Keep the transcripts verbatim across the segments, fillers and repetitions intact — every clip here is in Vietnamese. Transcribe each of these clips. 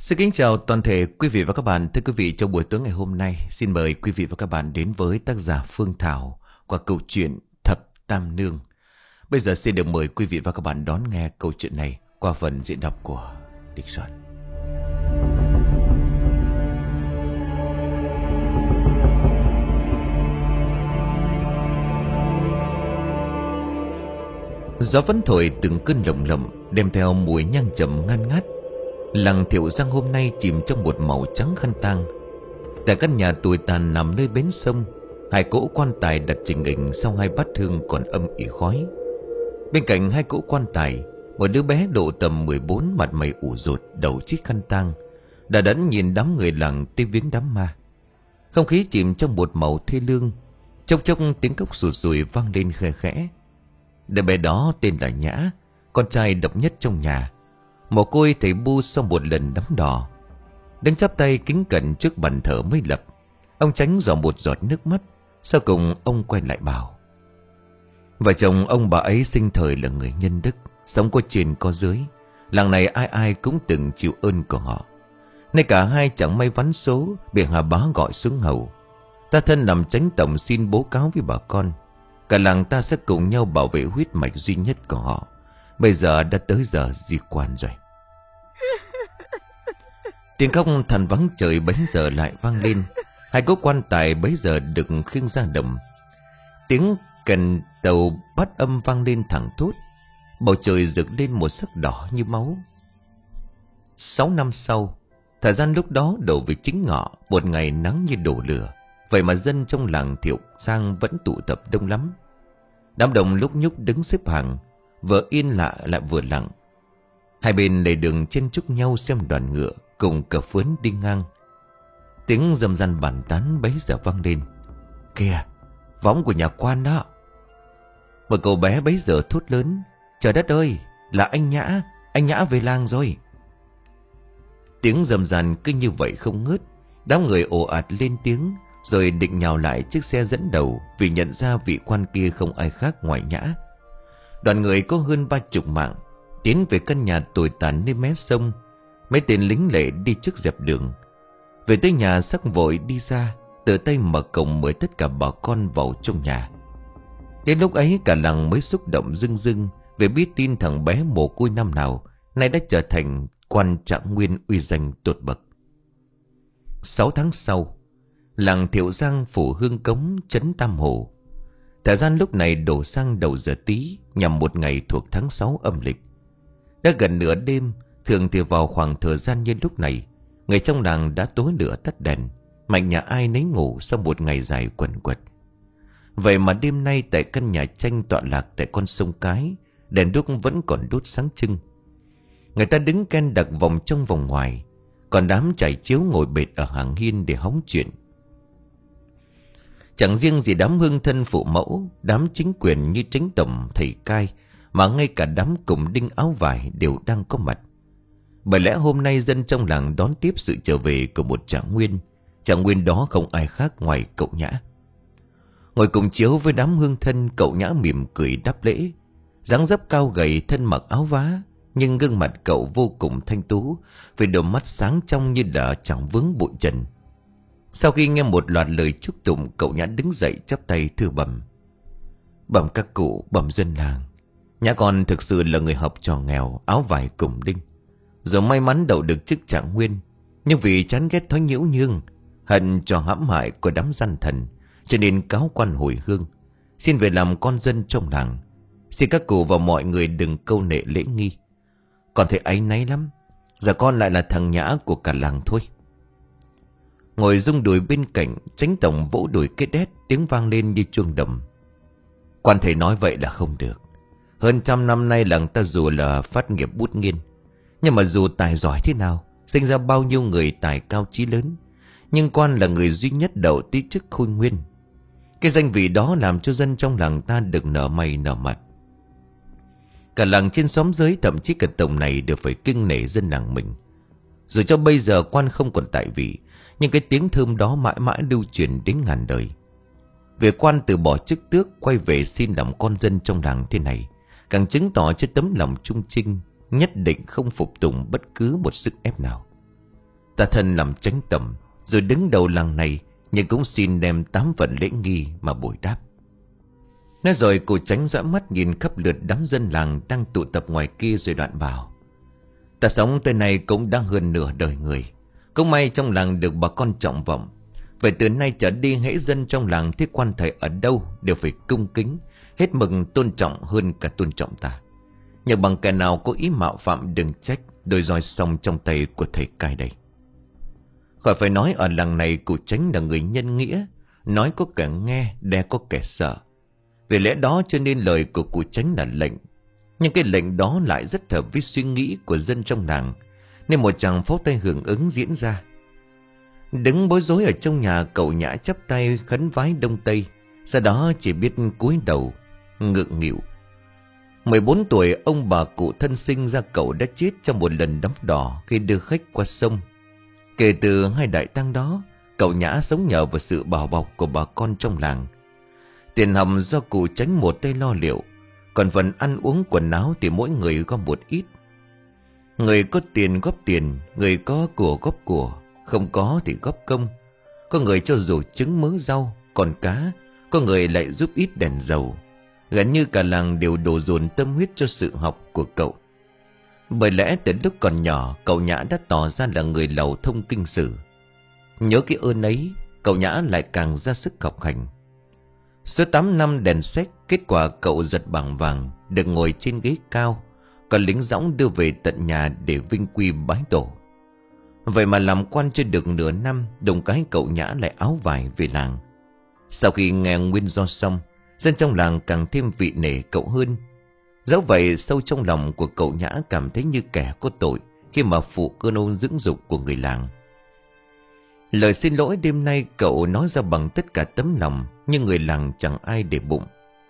Xin kính chào toàn thể quý vị và các bạn. Thưa quý vị, trong buổi tối ngày hôm nay, xin mời quý vị và các bạn đến với tác giả Phương Thảo qua câu chuyện Thập Tam Nương. Bây giờ xin được mời quý vị và các bạn đón nghe câu chuyện này qua phần diễn đọc của Địch Soạn. Gió vẫn thổi từng cơn lồng lộng, đem theo mùi nhang trầm ngan ngát. Làng Thiệu Giang hôm nay chìm trong một màu trắng khăn tang. Tại căn nhà tồi tàn nằm nơi bến sông, hai cỗ quan tài đặt chỉnh hình sau hai bát hương còn âm ỉ khói. Bên cạnh hai cỗ quan tài, một đứa bé độ tầm mười bốn, mặt mày ủ rột, đầu chiếc khăn tang, đã đẫn nhìn đám người làng tới viếng đám ma. Không khí chìm trong một màu thê lương. Chốc chốc tiếng cốc sụt sùi vang lên khe khẽ. Đứa bé đó tên là Nhã, con trai độc nhất trong nhà. Mồ côi thầy bu sau một lần đắm đỏ. Đứng chắp tay kính cẩn trước bàn thờ mới lập, ông tránh dò một giọt nước mắt. Sau cùng ông quay lại bảo: vợ chồng ông bà ấy sinh thời là người nhân đức, sống có trên có dưới. Làng này ai ai cũng từng chịu ơn của họ. Nay cả hai chẳng may vắn số, bị Hà Bá gọi xuống hầu. Ta thân làm chánh tổng xin bố cáo với bà con, cả làng ta sẽ cùng nhau bảo vệ huyết mạch duy nhất của họ. Bây giờ đã tới giờ di quan rồi. Tiếng khóc than vắng trời bấy giờ lại vang lên. Hai cỗ quan tài bấy giờ được khiêng ra đồng. Tiếng kèn tàu bát âm vang lên thẳng thốt. Bầu trời rực lên một sắc đỏ như máu. Sáu năm sau, thời gian lúc đó đổ về chính ngọ, một ngày nắng như đổ lửa. Vậy mà dân trong làng Thiệu Giang vẫn tụ tập đông lắm. Đám đông lúc nhúc đứng xếp hàng, vừa yên lạ lại vừa lặng. Hai bên lề đường chen chúc nhau xem đoàn ngựa cùng cờ phướn đi ngang. Tiếng rầm răn bàn tán bấy giờ vang lên. Kìa, võng của nhà quan đó. Một cậu bé bấy giờ thốt lớn: trời đất ơi, là anh Nhã, anh Nhã về làng rồi. Tiếng rầm ràn cứ như vậy không ngớt. Đám người ồ ạt lên tiếng, rồi định nhào lại chiếc xe dẫn đầu, vì nhận ra vị quan kia không ai khác ngoài Nhã. Đoàn người có hơn ba chục mạng tiến về căn nhà tồi tàn nơi mé sông. Mấy tên lính lệ đi trước dẹp đường. Về tới nhà sắc vội đi ra, tự tay mở cổng mời tất cả bà con vào trong nhà. Đến lúc ấy cả làng mới xúc động rưng rưng về biết tin thằng bé mồ côi năm nào nay đã trở thành quan trạng nguyên uy danh tột bậc. Sáu tháng sau, làng Thiệu Giang phủ hương cống trấn Tam Hồ. Thời gian lúc này đổ sang đầu giờ Tý, nhằm một ngày thuộc tháng sáu âm lịch. Đã gần nửa đêm. Thường thì vào khoảng thời gian như lúc này, người trong làng đã tối lửa tắt đèn, mạnh nhà ai nấy ngủ sau một ngày dài quần quật. Vậy mà đêm nay tại căn nhà tranh tọa lạc tại con sông Cái, đèn đuốc vẫn còn đốt sáng trưng. Người ta đứng ken đặc vòng trong vòng ngoài, còn đám trải chiếu ngồi bệt ở hàng hiên để hóng chuyện. Chẳng riêng gì đám hương thân phụ mẫu, đám chính quyền như tránh tổng, thầy cai, mà ngay cả đám cùng đinh áo vải đều đang có mặt. Bởi lẽ hôm nay dân trong làng đón tiếp sự trở về của một trạng nguyên. Trạng nguyên đó không ai khác ngoài cậu Nhã. Ngồi cùng chiếu với đám hương thân, cậu Nhã mỉm cười đáp lễ. Dáng dấp cao gầy, thân mặc áo vá, nhưng gương mặt cậu vô cùng thanh tú, với đôi mắt sáng trong như là chẳng vướng bụi trần. Sau khi nghe một loạt lời chúc tụng, cậu Nhã đứng dậy chắp tay thưa bẩm: bẩm các cụ, bẩm dân làng, Nhã con thực sự là người học trò nghèo, áo vải cùng đinh, rồi may mắn đậu được chức trạng nguyên. Nhưng vì chán ghét thói nhiễu nhương, hận trò hãm hại của đám gian thần, cho nên cáo quan hồi hương, xin về làm con dân trong làng. Xin các cụ và mọi người đừng câu nệ lễ nghi. Con thấy áy náy lắm, giờ con lại là thằng Nhã của cả làng thôi. Ngồi rung đùi bên cạnh, tránh tổng vỗ đùi cái đét, tiếng vang lên như chuông đồng. Quan thầy nói vậy là không được. Hơn trăm năm nay làng ta dù là phát nghiệp bút nghiên, nhưng mà dù tài giỏi thế nào, sinh ra bao nhiêu người tài cao trí lớn, nhưng quan là người duy nhất đậu tí chức khôi nguyên. Cái danh vị đó làm cho dân trong làng ta được nở mày nở mặt. Cả làng trên xóm dưới, thậm chí cả tổng này đều phải kinh nể dân làng mình. Dù cho bây giờ quan không còn tại vị, nhưng cái tiếng thơm đó mãi mãi lưu truyền đến ngàn đời. Về quan từ bỏ chức tước quay về xin làm con dân trong làng thế này, càng chứng tỏ cho tấm lòng trung trinh, nhất định không phục tùng bất cứ một sức ép nào. Ta thân làm chánh tẩm, rồi đứng đầu làng này, nhưng cũng xin đem tám phần lễ nghi mà bồi đáp. Nói rồi cụ Chánh dõi mắt nhìn khắp lượt đám dân làng đang tụ tập ngoài kia, rồi đoạn bảo: Ta sống tới nay cũng đã hơn nửa đời người, cũng may trong làng được bà con trọng vọng. Vậy từ nay trở đi, hễ dân trong làng thấy quan thầy ở đâu đều phải cung kính, hết mực tôn trọng hơn cả tôn trọng ta. Nhờ bằng kẻ nào có ý mạo phạm đừng trách, đôi roi song trong tay của thầy cai đây. Khỏi phải nói, ở làng này cụ Chánh là người nhân nghĩa, nói có kẻ nghe, đe có kẻ sợ. Vì lẽ đó cho nên lời của cụ Chánh là lệnh, nhưng cái lệnh đó lại rất hợp với suy nghĩ của dân trong làng, nên một chàng pháo tay hưởng ứng diễn ra. Đứng bối rối ở trong nhà, cậu Nhã chắp tay khấn vái đông tây, sau đó chỉ biết cúi đầu ngượng nghịu. mười bốn tuổi, ông bà cụ thân sinh ra cậu đã chết trong một lần đắm đò khi đưa khách qua sông. Kể từ hai đại tang đó, cậu Nhã sống nhờ vào sự bảo bọc của bà con trong làng. Tiền học do cụ Chánh một tay lo liệu, còn phần ăn uống quần áo thì mỗi người góp một ít. Người có tiền góp tiền, người có của góp của, không có thì góp công. Có người cho dù trứng mớ rau, còn cá, có người lại giúp ít đèn dầu. Gần như cả làng đều đổ dồn tâm huyết cho sự học của cậu. Bởi lẽ từ lúc còn nhỏ, cậu Nhã đã tỏ ra là người lầu thông kinh sử. Nhớ cái ơn ấy, cậu Nhã lại càng ra sức học hành. Suốt tám năm đèn sách, kết quả cậu giật bằng vàng, được ngồi trên ghế cao, còn lính dõng đưa về tận nhà để vinh quy bái tổ. Vậy mà làm quan chưa được nửa năm, đùng cái cậu Nhã lại áo vải về làng. Sau khi nghe nguyên do xong, dân trong làng càng thêm vị nể cậu hơn. Dẫu vậy, sâu trong lòng của cậu Nhã cảm thấy như kẻ có tội khi mà phụ cơn ôn dưỡng dục của người làng. Lời xin lỗi đêm nay cậu nói ra bằng tất cả tấm lòng, nhưng người làng chẳng ai để bụng.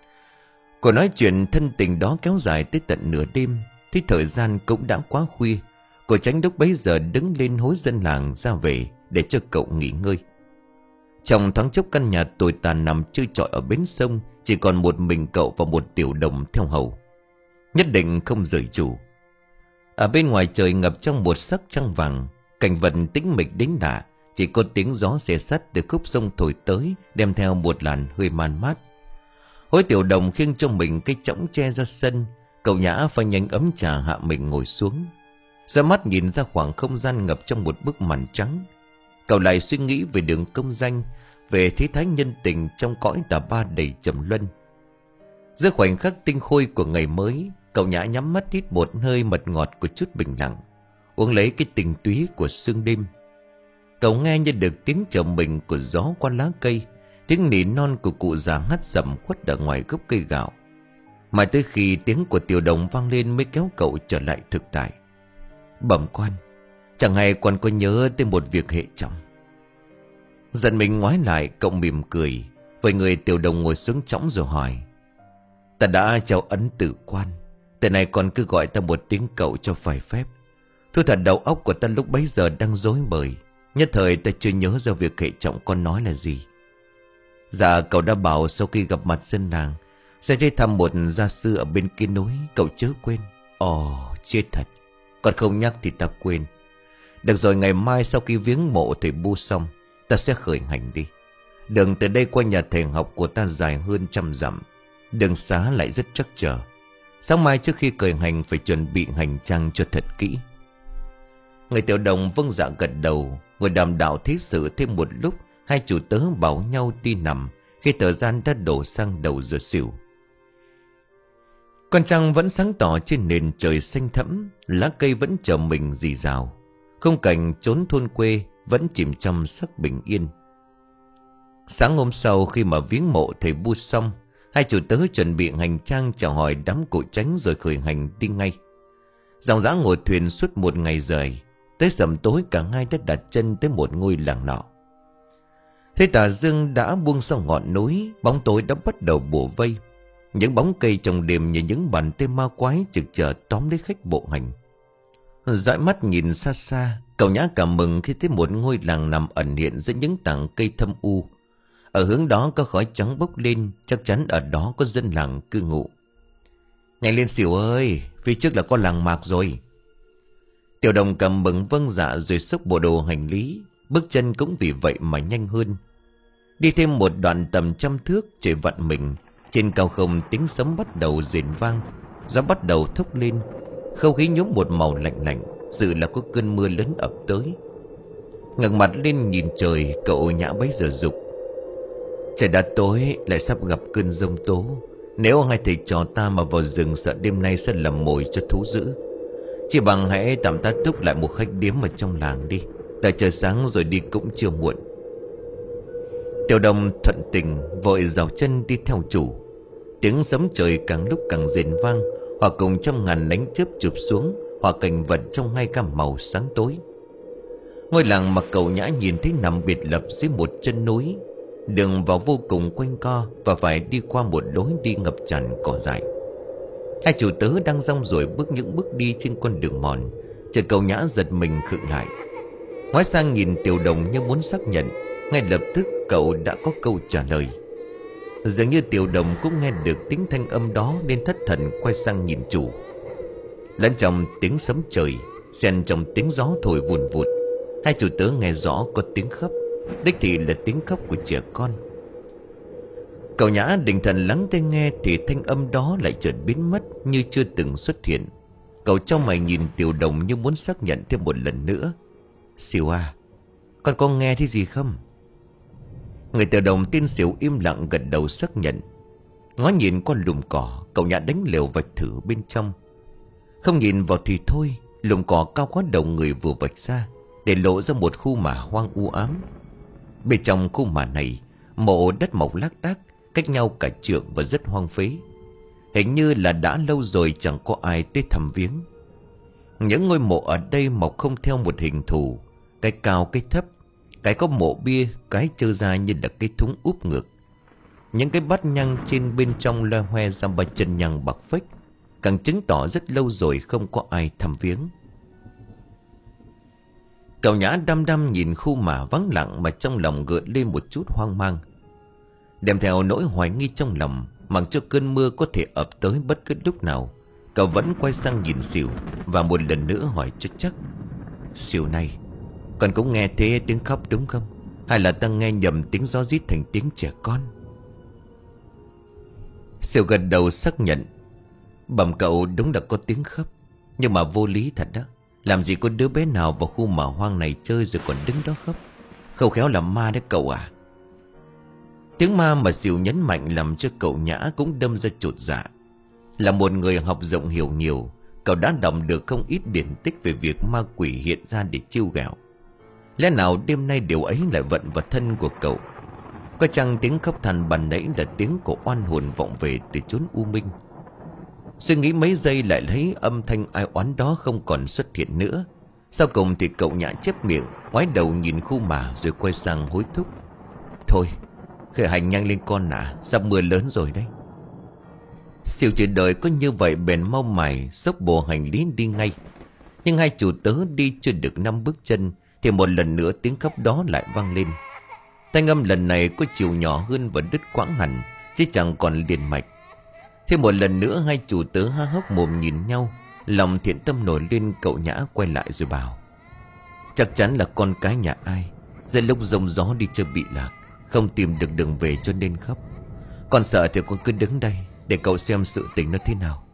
Cuộc nói chuyện thân tình đó kéo dài tới tận nửa đêm, thì thời gian cũng đã quá khuya. Cô Chánh lúc bấy giờ đứng lên hối dân làng ra về để cho cậu nghỉ ngơi. Trong thoáng chốc, căn nhà tồi tàn nằm trơ trọi ở bến sông, chỉ còn một mình cậu và một tiểu đồng theo hầu. Nhất định không rời chủ. Ở bên ngoài trời ngập trong một sắc trăng vàng, cảnh vật tĩnh mịch đến lạ. Chỉ có tiếng gió xé sắt từ khúc sông thổi tới, đem theo một làn hơi man mát. Hối tiểu đồng khiêng cho mình cái chõng tre ra sân. Cậu Nhã pha nhanh ấm trà hạ mình ngồi xuống, ra mắt nhìn ra khoảng không gian ngập trong một bức màn trắng. Cậu lại suy nghĩ về đường công danh, về thế thái nhân tình trong cõi tà ba đầy trầm luân. Giữa khoảnh khắc tinh khôi của ngày mới, cậu Nhã nhắm mắt hít một hơi mật ngọt của chút bình lặng, uống lấy cái tình túy của sương đêm. Cậu nghe như được tiếng trầm mình của gió qua lá cây, tiếng nỉ non của cụ già hát sầm khuất ở ngoài gốc cây gạo. Mà tới khi tiếng của tiểu đồng vang lên mới kéo cậu trở lại thực tại. Bẩm quan, chẳng hay quan có nhớ tới một việc hệ trọng. Giận mình ngoái lại, cậu mỉm cười, với người tiểu đồng ngồi xuống chõng rồi hỏi: Ta đã trao ấn tử quan, từ này còn cứ gọi ta một tiếng cậu cho phải phép. Thú thật đầu óc của ta lúc bấy giờ đang rối bời, nhất thời ta chưa nhớ ra việc hệ trọng con nói là gì. Dạ, cậu đã bảo sau khi gặp mặt dân làng sẽ đi thăm một gia sư ở bên kia núi, cậu chớ quên. Ồ, chết thật, còn không nhắc thì ta quên. Được rồi, ngày mai sau khi viếng mộ thầy Bu xong, ta sẽ khởi hành đi. Đường từ đây qua nhà thầy học của ta dài hơn trăm dặm, đường xá lại rất trắc trở. Sáng mai trước khi khởi hành phải chuẩn bị hành trang cho thật kỹ. Người tiểu đồng vâng dạ gật đầu. Ngồi đàm đạo thế sự thêm một lúc, hai chủ tớ bảo nhau đi nằm khi thời gian đã đổ sang đầu giờ xỉu. Con trăng vẫn sáng tỏ trên nền trời xanh thẫm, lá cây vẫn chờ mình rì rào. Khung cảnh chốn thôn quê vẫn chìm trong sắc bình yên. Sáng hôm sau, khi mà viếng mộ thầy Bu xong, hai chủ tớ chuẩn bị hành trang chào hỏi đám cụ Chánh rồi khởi hành đi ngay. Dòng dã ngồi thuyền suốt một ngày dài. Tới sầm tối cả hai đã đặt chân tới một ngôi làng nọ. Thế tà dương đã buông sau ngọn núi, bóng tối đã bắt đầu bủa vây. Những bóng cây trong đêm như những bàn tay ma quái trực chờ tóm lấy khách bộ hành. Dõi mắt nhìn xa xa, cậu Nhã cảm mừng khi thấy một ngôi làng nằm ẩn hiện giữa những tảng cây thâm u. Ở hướng đó có khói trắng bốc lên, chắc chắn ở đó có dân làng cư ngụ. Nhanh lên xỉu ơi, phía trước là có làng mạc rồi. Tiểu đồng cầm mừng vâng dạ rồi xốc bộ đồ hành lý. Bước chân cũng vì vậy mà nhanh hơn. Đi thêm một đoạn tầm trăm thước, trời vặn mình. Trên cao không tiếng sấm bắt đầu rền vang. Gió bắt đầu thốc lên. Không khí nhuốm một màu lạnh lạnh, dự là có cơn mưa lớn ập tới. Ngẩng mặt lên nhìn trời, cậu Nhã bấy giờ dục: trời đã tối, lại sắp gặp cơn giông tố. Nếu hai thầy trò ta mà vào rừng, sợ đêm nay sẽ làm mồi cho thú dữ. Chỉ bằng hãy tạm tá túc lại một khách điếm ở trong làng đi. Đợi trời sáng rồi đi cũng chưa muộn. Tiểu đồng thuận tình vội rào chân đi theo chủ. Tiếng sấm trời càng lúc càng rền vang, hòa cùng trăm ngàn ánh chớp chụp xuống, hòa cảnh vật trong hai gam màu sáng tối. Ngôi làng mà cậu Nhã nhìn thấy nằm biệt lập dưới một chân núi. Đường vào vô cùng quanh co, và phải đi qua một lối đi ngập tràn cỏ dại. Hai chủ tớ đang rong ruổi bước những bước đi trên con đường mòn. Chợt cậu Nhã giật mình khựng lại, ngoái sang nhìn Tiểu đồng như muốn xác nhận. Ngay lập tức cậu đã có câu trả lời. Dường như Tiểu đồng cũng nghe được tiếng thanh âm đó, nên thất thần quay sang nhìn chủ. Lẫn trong tiếng sấm trời, xen trong tiếng gió thổi vùn vụt, hai chủ tớ nghe rõ có tiếng khóc. Đích thị là tiếng khóc của trẻ con. Cậu Nhã định thần lắng tai nghe, thì thanh âm đó lại chợt biến mất như chưa từng xuất hiện. Cậu chau mày nhìn Tiểu đồng như muốn xác nhận thêm một lần nữa. Xỉu à, con có nghe thấy gì không? Người Tiểu đồng tin xỉu im lặng gật đầu xác nhận. Ngó nhìn qua lùm cỏ, cậu Nhã đánh liều vạch thử bên trong. Không nhìn vào thì thôi, lùm cỏ cao quá đầu người vừa vạch ra, để lộ ra một khu mả hoang u ám. Bên trong khu mả này, mộ đất mọc lác đác, cách nhau cả trượng và rất hoang phế. Hình như là đã lâu rồi chẳng có ai tới thăm viếng. Những ngôi mộ ở đây mọc không theo một hình thù, cái cao cái thấp, cái có mộ bia, cái trơ ra như là cái thúng úp ngược. Những cái bát nhang trên bên trong loe hoe ra ba chân nhang bạc phách, càng chứng tỏ rất lâu rồi không có ai thăm viếng. Cậu Nhã đăm đăm nhìn khu mả vắng lặng mà trong lòng gợn lên một chút hoang mang. Đem theo nỗi hoài nghi trong lòng, mặc cho cơn mưa có thể ập tới bất cứ lúc nào, cậu vẫn quay sang nhìn Xỉu và một lần nữa hỏi cho chắc. Xỉu này, con cũng nghe thấy tiếng khóc đúng không? Hay là ta nghe nhầm tiếng gió rít thành tiếng trẻ con? Xỉu gật đầu xác nhận. Bẩm cậu, đúng là có tiếng khóc, nhưng mà vô lý thật đó. Làm gì có đứa bé nào vào khu mả hoang này chơi rồi còn đứng đó khóc? Không khéo là ma đấy cậu à? Tiếng ma mà Xỉu nhấn mạnh làm cho cậu Nhã cũng đâm ra chột dạ. Là một người học rộng hiểu nhiều, cậu đã đọc được không ít điển tích về việc ma quỷ hiện ra để chiêu ghẹo. Lẽ nào đêm nay điều ấy lại vận vào thân của cậu? Có chăng tiếng khóc than ban nãy là tiếng của oan hồn vọng về từ chốn u minh? Suy nghĩ mấy giây lại thấy âm thanh ai oán đó không còn xuất hiện nữa. Sau cùng thì cậu Nhã chép miệng, ngoái đầu nhìn khu mả rồi quay sang hối thúc. Thôi, khởi hành nhanh lên con ạ, sắp mưa lớn rồi đấy. Xỉu chỉ đợi có như vậy bèn mau mải xốc bộ hành lý đi ngay. Nhưng hai chủ tớ đi chưa được năm bước chân thì một lần nữa tiếng khóc đó lại vang lên. Thanh âm lần này có chiều nhỏ hơn và đứt quãng hẳn, chứ chẳng còn liền mạch. Thêm một lần nữa hai chủ tớ há hốc mồm nhìn nhau. Lòng thiện tâm nổi lên, cậu Nhã quay lại rồi bảo. Chắc chắn là con cái nhà ai, giữa lúc giông gió đi chơi bị lạc, không tìm được đường về cho nên khóc. Con sợ thì con cứ đứng đây để cậu xem sự tình nó thế nào.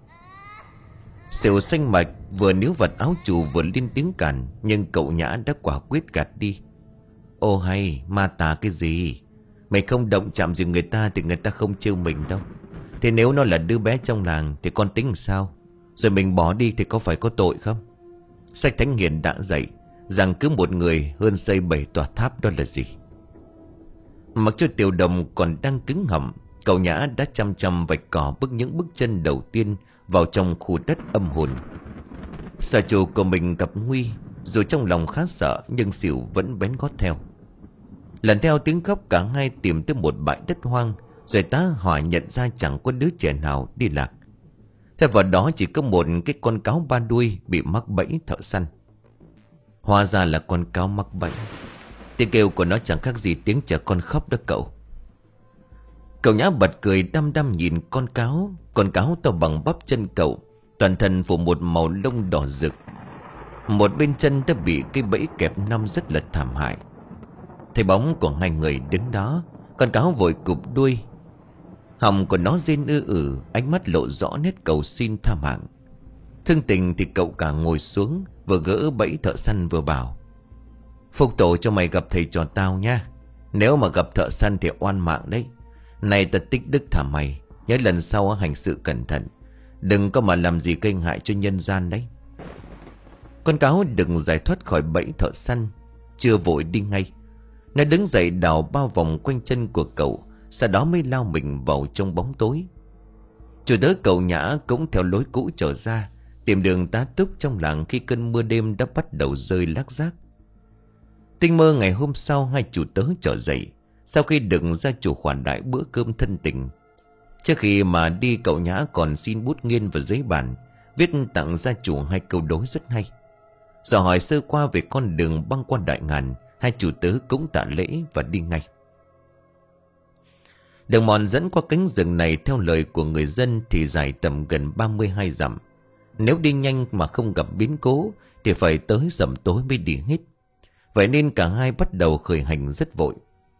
Xỉu xanh mạch vừa níu vật áo chủ vừa lên tiếng cản, nhưng cậu Nhã đã quả quyết gạt đi. Ô hay, ma tà cái gì? Mày không động chạm gì người ta thì người ta không trêu mình đâu. Thế nếu nó là đứa bé trong làng thì con tính sao? Rồi mình bỏ đi thì có phải có tội không? Sách Thánh Hiền đã dạy rằng cứ một người hơn xây bảy tòa tháp, đó là gì? Mặc cho Tiểu đồng còn đang cứng họng, cậu Nhã đã chăm chăm vạch cỏ bước những bước chân đầu tiên vào trong khu đất âm hồn. Sợ chủ của mình gặp nguy, dù trong lòng khá sợ nhưng Xỉu vẫn bén gót theo. Lần theo tiếng khóc, cả hai tìm tới một bãi đất hoang, rồi tá hỏa nhận ra chẳng có đứa trẻ nào đi lạc. Thay vào đó chỉ có một cái con cáo ba đuôi bị mắc bẫy thợ săn. Hóa ra là con cáo mắc bẫy. Tiếng kêu của nó chẳng khác gì tiếng trẻ con khóc đó cậu. Cậu Nhã bật cười đăm đăm nhìn con cáo. Con cáo to bằng bắp chân cậu, toàn thân phủ một màu lông đỏ rực. Một bên chân đã bị cái bẫy kẹp năm rất là thảm hại. Thấy bóng của hai người đứng đó, con cáo vội cụp đuôi. Họng của nó rên ư ử, ánh mắt lộ rõ nét cầu xin tha mạng. Thương tình thì cậu cả ngồi xuống, vừa gỡ bẫy thợ săn vừa bảo: Phục tổ cho mày gặp thầy trò tao nha. Nếu mà gặp thợ săn thì oan mạng đấy. Này tật tích đức thả mày, nhớ lần sau hành sự cẩn thận, đừng có mà làm gì gây hại cho nhân gian đấy. Con cáo đừng giải thoát khỏi bẫy thợ săn, chưa vội đi ngay. Nó đứng dậy đào bao vòng quanh chân của cậu, sau đó mới lao mình vào trong bóng tối. Chủ tớ cậu Nhã cũng theo lối cũ trở ra, tìm đường tá túc trong làng khi cơn mưa đêm đã bắt đầu rơi lác đác. Tinh mơ ngày hôm sau, hai chủ tớ trở dậy sau khi được gia chủ khoản đãi bữa cơm thân tình. Trước khi mà đi, cậu Nhã còn xin bút nghiên và giấy bàn, viết tặng gia chủ hai câu đối rất hay. Dò hỏi sơ qua về con đường băng qua Đại Ngàn, hai chủ tớ cũng tạ lễ và đi ngay. Đường mòn dẫn qua cánh rừng này theo lời của người dân thì dài tầm gần ba mươi hai dặm. Nếu đi nhanh mà không gặp biến cố thì phải tới rằm tối mới đi hết. Vậy nên cả hai bắt đầu khởi hành rất vội.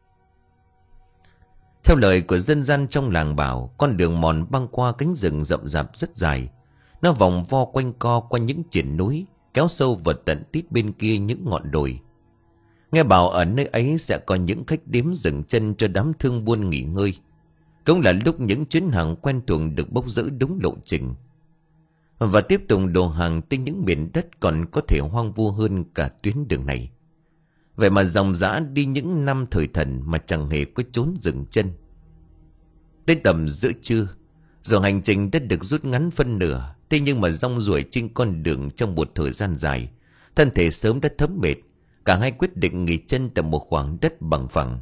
Theo lời của dân gian trong làng bảo, con đường mòn băng qua cánh rừng rậm rạp rất dài. Nó vòng vo quanh co qua những triển núi, kéo sâu vào tận tít bên kia những ngọn đồi. Nghe bảo ở nơi ấy sẽ có những khách điếm dừng chân cho đám thương buôn nghỉ ngơi. Cũng là lúc những chuyến hàng quen thuộc được bốc rỡ đúng lộ trình, và tiếp tục đổ hàng tới những miền đất còn có thể hoang vu hơn cả tuyến đường này. Vậy mà dòng dã đi những năm thời thần mà chẳng hề có chốn dừng chân. Đến tầm giữa trưa, dù hành trình đã được rút ngắn phân nửa, thế nhưng mà rong ruổi trên con đường trong một thời gian dài, thân thể sớm đã thấm mệt. Cả hai quyết định nghỉ chân tại một khoảng đất bằng phẳng.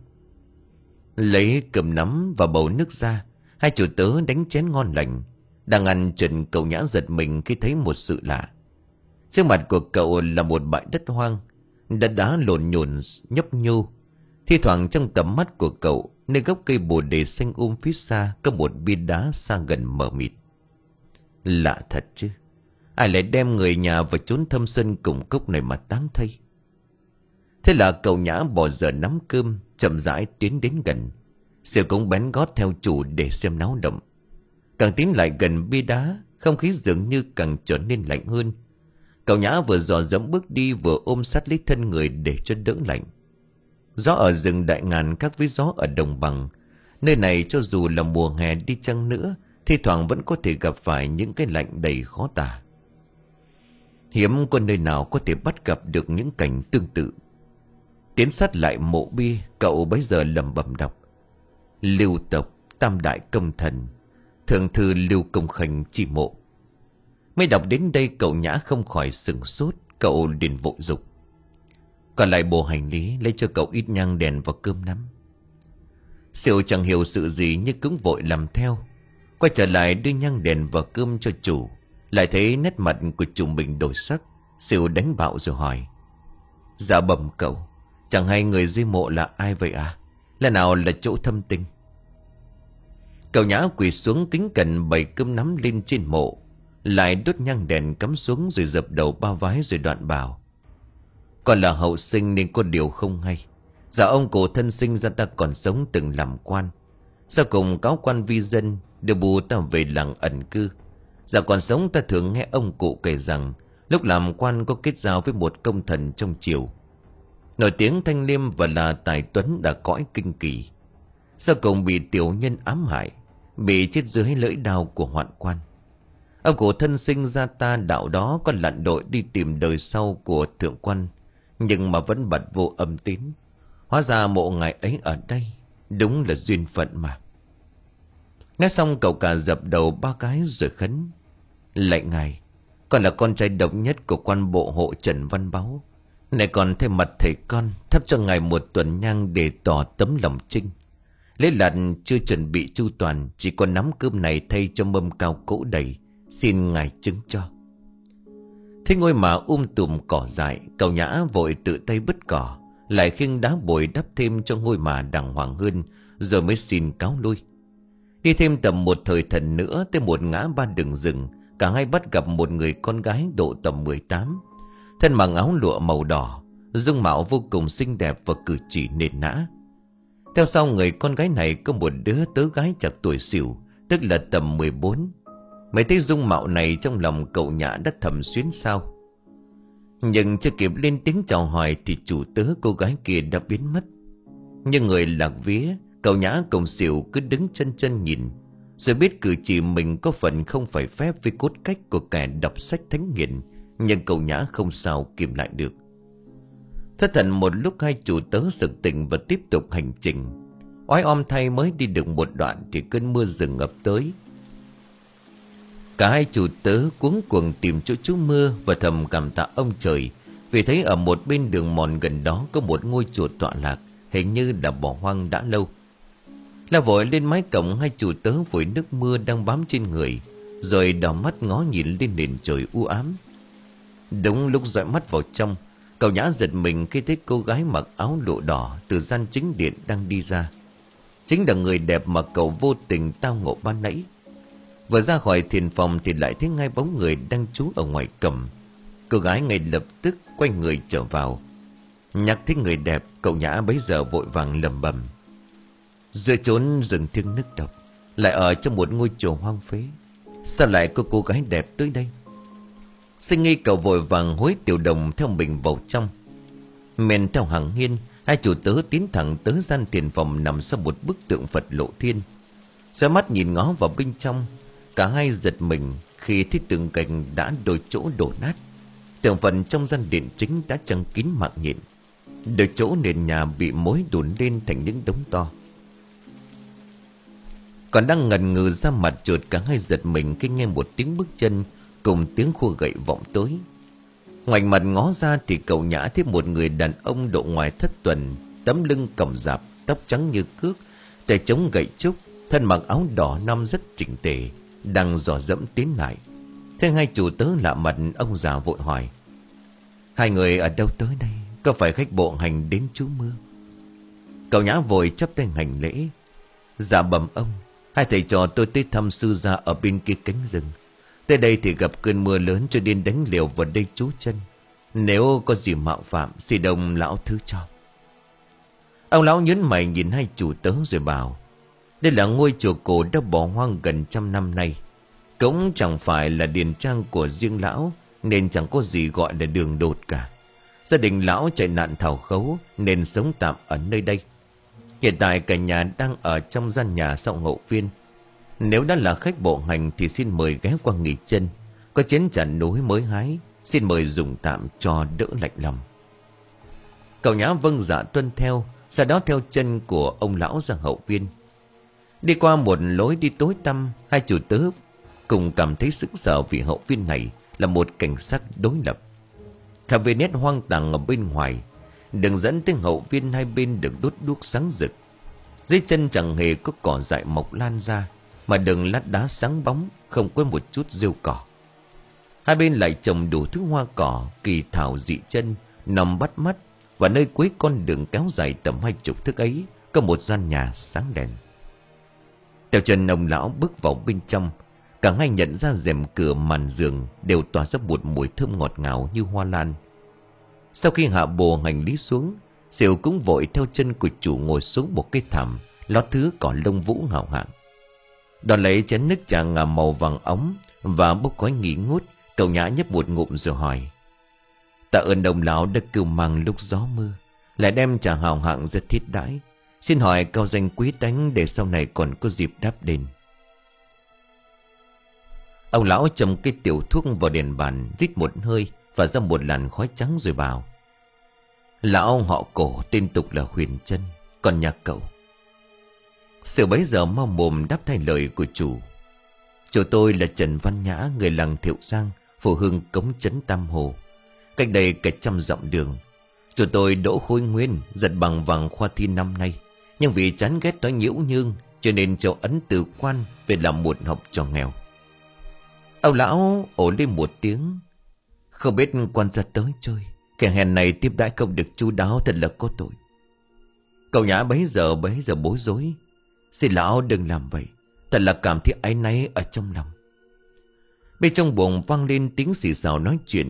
Lấy cầm nắm và bầu nước ra, hai chủ tớ đánh chén ngon lành. Đang ăn chuẩn, cậu Nhã giật mình khi thấy một sự lạ. Trước mặt của cậu là một bãi đất hoang, đất đá lộn nhồn nhấp nhô. Thi thoảng trong tầm mắt của cậu, nơi gốc cây bồ đề xanh um phía xa có một bia đá xa gần mờ mịt. Lạ thật chứ, ai lại đem người nhà vào chốn thâm sân cùng cốc này mà táng thây. Thế là cậu Nhã bỏ giờ nắm cơm, chậm rãi tiến đến gần. Siêu cũng bén gót theo chủ để xem náo động. Càng tiến lại gần bia đá, không khí dường như càng trở nên lạnh hơn. Cậu Nhã vừa dò dẫm bước đi vừa ôm sát lấy thân người để cho đỡ lạnh. Gió ở rừng Đại Ngàn khác với gió ở đồng bằng. Nơi này cho dù là mùa hè đi chăng nữa, thi thoảng vẫn có thể gặp phải những cái lạnh đầy khó tả. Hiếm có nơi nào có thể bắt gặp được những cảnh tương tự. Tiến sát lại mộ bia, cậu bấy giờ lẩm bẩm đọc: Lưu tộc tam đại công thần, thượng thư Lưu Công Khanh chỉ mộ. Mới đọc đến đây cậu Nhã không khỏi sửng sốt. Cậu liền vội dục: Còn lại bộ hành lý, lấy cho cậu ít nhang đèn và cơm nắm. Siêu chẳng hiểu sự gì nhưng cũng vội làm theo. Quay trở lại đưa nhang đèn và cơm cho chủ. Lại thấy nét mặt của chủ mình đổi sắc. Siêu đánh bạo rồi hỏi: Dạ bẩm cậu, chẳng hay người dưới mộ là ai vậy à? Là nào là chỗ thâm tinh? Cậu Nhã quỳ xuống kính cẩn bày cơm nắm lên trên mộ, lại đốt nhang đèn cắm xuống rồi dập đầu ba vái rồi đoạn bảo: Còn là hậu sinh nên có điều không hay. Dạ ông cổ thân sinh ra ta còn sống từng làm quan, sau cùng cáo quan vi dân, đưa bù ta về làng ẩn cư. Dạ còn sống ta thường nghe ông cụ kể rằng lúc làm quan có kết giao với một công thần trong triều, nổi tiếng thanh liêm và là tài tuấn đã cõi kinh kỳ. Sau cùng bị tiểu nhân ám hại, bị chết dưới lưỡi đao của hoạn quan. Ông cụ thân sinh ra ta đạo đó có lặn đội đi tìm đời sau của thượng quan, nhưng mà vẫn bật vô âm tín. Hóa ra mộ ngài ấy ở đây, đúng là duyên phận mà. Nói xong cậu cả dập đầu ba cái rồi khấn: Lạy ngài, con là con trai độc nhất của quan bộ hộ Trần Văn Báu. Này còn thay mặt thầy con thắp cho ngài một tuần nhang để tỏ tấm lòng trinh. Lễ lặn chưa chuẩn bị chu toàn, chỉ còn nắm cơm này thay cho mâm cao cỗ đầy, xin ngài chứng cho. Thế ngôi mà um tùm cỏ dại, cậu Nhã vội tự tay bứt cỏ, lại khiêng đá bồi đắp thêm cho ngôi mà đàng hoàng hơn, rồi mới xin cáo lui. Đi thêm tầm một thời thần nữa tới một ngã ba đường rừng, cả hai bắt gặp một người con gái độ tầm mười tám. Thân mặc áo lụa màu đỏ, dung mạo vô cùng xinh đẹp và cử chỉ nền nã. Theo sau người con gái này có một đứa tớ gái chạc tuổi xỉu, tức là tầm mười bốn. Mấy thấy dung mạo này trong lòng cậu Nhã đã thầm xuyến sao. Nhưng chưa kịp lên tiếng chào hỏi thì chủ tớ cô gái kia đã biến mất. Như người lạc vía, cậu Nhã cùng xỉu cứ đứng chân chân nhìn, rồi biết cử chỉ mình có phần không phải phép với cốt cách của kẻ đọc sách thánh hiền. Nhưng cậu Nhã không sao kìm lại được. Thất thần một lúc, hai chủ tớ sực tỉnh và tiếp tục hành trình. Oái om thay mới đi được một đoạn thì cơn mưa rừng ập tới. Cả hai chủ tớ cuống cuồng tìm chỗ trú mưa và thầm cảm tạ ông trời, vì thấy ở một bên đường mòn gần đó có một ngôi chùa tọa lạc, hình như đã bỏ hoang đã lâu. Lao vội lên mái cổng, hai chủ tớ phủi nước mưa đang bám trên người, rồi đảo mắt ngó nhìn lên nền trời u ám. Đúng lúc dõi mắt vào trong, cậu Nhã giật mình khi thấy cô gái mặc áo lụa đỏ từ gian chính điện đang đi ra. Chính là người đẹp mà cậu vô tình tao ngộ ban nãy. Vừa ra khỏi thiền phòng thì lại thấy ngay bóng người đang trú ở ngoài cổng. Cô gái ngay lập tức quay người trở vào. Nhắc thấy người đẹp, cậu Nhã bấy giờ vội vàng lầm bầm: giữa chốn rừng thiêng nước độc, lại ở trong một ngôi chùa hoang phế, sao lại có cô gái đẹp tới đây? Sinh nghi cậu vội vàng hối Tiểu Đồng theo mình vào trong. Men theo hàng hiên, hai chủ tớ tiến thẳng tới gian tiền phòng nằm sau một bức tượng Phật lộ thiên. Ra mắt nhìn ngó vào bên trong, cả hai giật mình khi thấy tượng gạch đã đôi chỗ đổ nát. Tượng Phật trong gian điện chính đã chằng kín mạng nhện, đôi chỗ nền nhà bị mối đùn lên thành những đống to. Còn đang ngần ngừ ra mặt, chợt cả hai giật mình khi nghe một tiếng bước chân cùng tiếng khua gậy vọng tới. Ngoảnh mặt ngó ra thì cậu Nhã thấy một người đàn ông độ ngoài thất tuần, tấm lưng còng rạp, tóc trắng như cước, tay chống gậy trúc, thân mặc áo đỏ năm rất chỉnh tề, đang dò dẫm tiến lại. Thế hai chủ tớ lạ mặt, ông già vội hỏi: hai người ở đâu tới đây? Có phải khách bộ hành đến trú mưa? Cậu Nhã vội chắp tay hành lễ: dạ bẩm ông, hai thầy trò tôi tới thăm sư gia ở bên kia cánh rừng. Tới đây thì gặp cơn mưa lớn cho nên đánh liều vào đây trú chân. Nếu có gì mạo phạm, xin đồng lão thứ cho. Ông lão nhớn mày nhìn hai chủ tớ rồi bảo: đây là ngôi chùa cổ đã bỏ hoang gần trăm năm nay, cũng chẳng phải là điền trang của riêng lão, nên chẳng có gì gọi là đường đột cả. Gia đình lão chạy nạn thảo khấu nên sống tạm ở nơi đây. Hiện tại cả nhà đang ở trong gian nhà sau hậu viên. Nếu đã là khách bộ hành thì xin mời ghé qua nghỉ chân. Có chén trà núi mới hái, xin mời dùng tạm cho đỡ lạnh lòng. Cậu Nhã vâng dạ tuân theo, sau đó theo chân của ông lão ra hậu viên. Đi qua một lối đi tối tăm, hai chủ tớ cùng cảm thấy sững sờ vì hậu viên này là một cảnh sắc đối lập. Khác với nét hoang tàn ở bên ngoài, đường dẫn tới hậu viên hai bên được đốt đuốc sáng rực. Dưới chân chẳng hề có cỏ dại mọc lan ra, mà đường lát đá sáng bóng, không có một chút rêu cỏ. Hai bên lại trồng đủ thứ hoa cỏ, kỳ thảo dị chân, nằm bắt mắt. Và nơi cuối con đường kéo dài tầm hai chục thước ấy có một gian nhà sáng đèn. Theo chân ông lão bước vào bên trong, cả hai nhận ra rèm cửa màn giường đều tỏa ra một mùi thơm ngọt ngào như hoa lan. Sau khi hạ bồ hành lý xuống, Xỉu cũng vội theo chân của chủ ngồi xuống một cái thảm lót thứ cỏ lông vũ hào hạng. Đón lấy chén nước trà ngà màu vàng óng và bốc khói nghỉ ngút, cậu Nhã nhấp một ngụm rồi hỏi: tạ ơn đồng lão đã cưu mang lúc gió mưa, lại đem trà hào hạng rất thiết đãi. Xin hỏi cao danh quý tánh để sau này còn có dịp đáp đền. Ông lão châm cái tiểu thuốc vào đèn bàn, rít một hơi và ra một làn khói trắng rồi bảo: lão họ Cổ, tên tục là Huyền Trân, còn nhà cậu? Sự bấy giờ mau mồm đáp thay lời của chủ: chủ tôi là Trần Văn Nhã, người làng Thiệu Giang, phủ hương Cống Trấn Tam Hồ. Cách đây cả trăm dặm đường, chủ tôi đỗ khôi nguyên giật bằng vàng khoa thi năm nay, nhưng vì chán ghét thói nhiễu nhương cho nên cho ấn từ quan về làm một học trò nghèo. Ông lão ồ lên một tiếng: không biết quan gia tới chơi, kẻ hèn này tiếp đãi không được chu đáo, thật là có tội. Cậu Nhã bấy giờ bấy giờ bối rối: xin lão đừng làm vậy, thật là cảm thấy áy náy ở trong lòng. Bên trong buồng vang lên tiếng xì xào nói chuyện.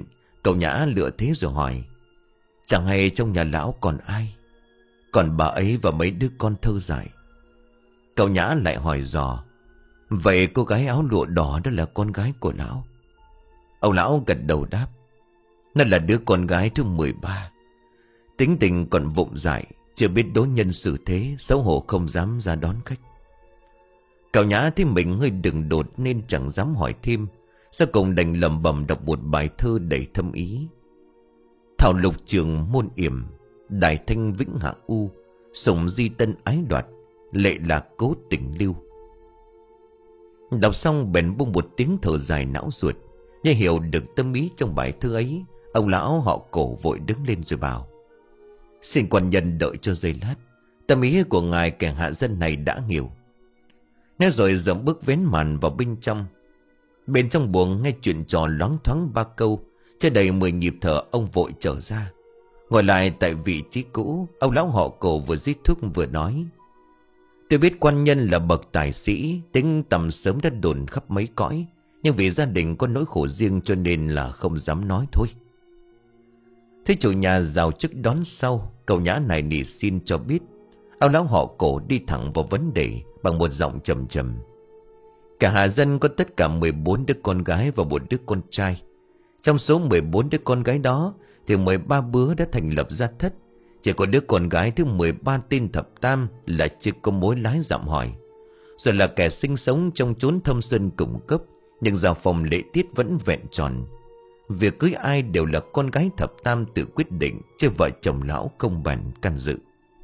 Cậu Nhã lựa thế rồi hỏi: Chẳng hay trong nhà lão còn ai? Còn bà ấy và mấy đứa con thơ dại. Cậu Nhã lại hỏi dò: Vậy cô gái áo lụa đỏ đó là con gái của lão? Ông lão gật đầu đáp: Nó là đứa con gái thứ mười ba. Tính tình còn vụng dại, chưa biết đối nhân xử thế, xấu hổ không dám ra đón khách. Cậu Nhã thấy mình hơi đừng đột nên chẳng dám hỏi thêm. Sau cùng đành lẩm bẩm đọc một bài thơ đầy thâm ý: Thảo lục trường môn yểm, đại thanh vĩnh hạ u, sủng di tân ái đoạt, lệ lạc cố tình lưu. Đọc xong bèn buông một tiếng thở dài não ruột. Như hiểu được tâm ý trong bài thơ ấy, ông lão họ Cổ vội đứng lên rồi bảo: Xin quan nhân đợi cho giây lát, tâm ý của ngài kẻ hạ dân này đã hiểu. Nói rồi dẫm bước vén màn vào bên trong. Bên trong buồng nghe chuyện trò loáng thoáng ba câu, chưa đầy mười nhịp thở ông vội trở ra. Ngồi lại tại vị trí cũ, ông lão họ Cổ vừa rít thuốc vừa nói: Tôi biết quan nhân là bậc tài sĩ, tính tầm sớm đã đồn khắp mấy cõi, nhưng vì gia đình có nỗi khổ riêng cho nên là không dám nói thôi. Thế chủ nhà rào chức đón sau, cậu Nhã này nỉ xin cho biết. Ông lão họ Cổ đi thẳng vào vấn đề bằng một giọng trầm trầm: Cả hạ dân có tất cả mười bốn đứa con gái và một đứa con trai. Trong số mười bốn đứa con gái đó thì mười ba bứa đã thành lập gia thất. Chỉ có đứa con gái thứ mười ba tên Thập Tam là chưa có mối lái dặm hỏi, rồi là kẻ sinh sống trong chốn thâm sơn cung cấp, nhưng giao phòng lễ tiết vẫn vẹn tròn. Việc cưới ai đều là con gái Thập Tam tự quyết định, chứ vợ chồng lão không bàn can dự.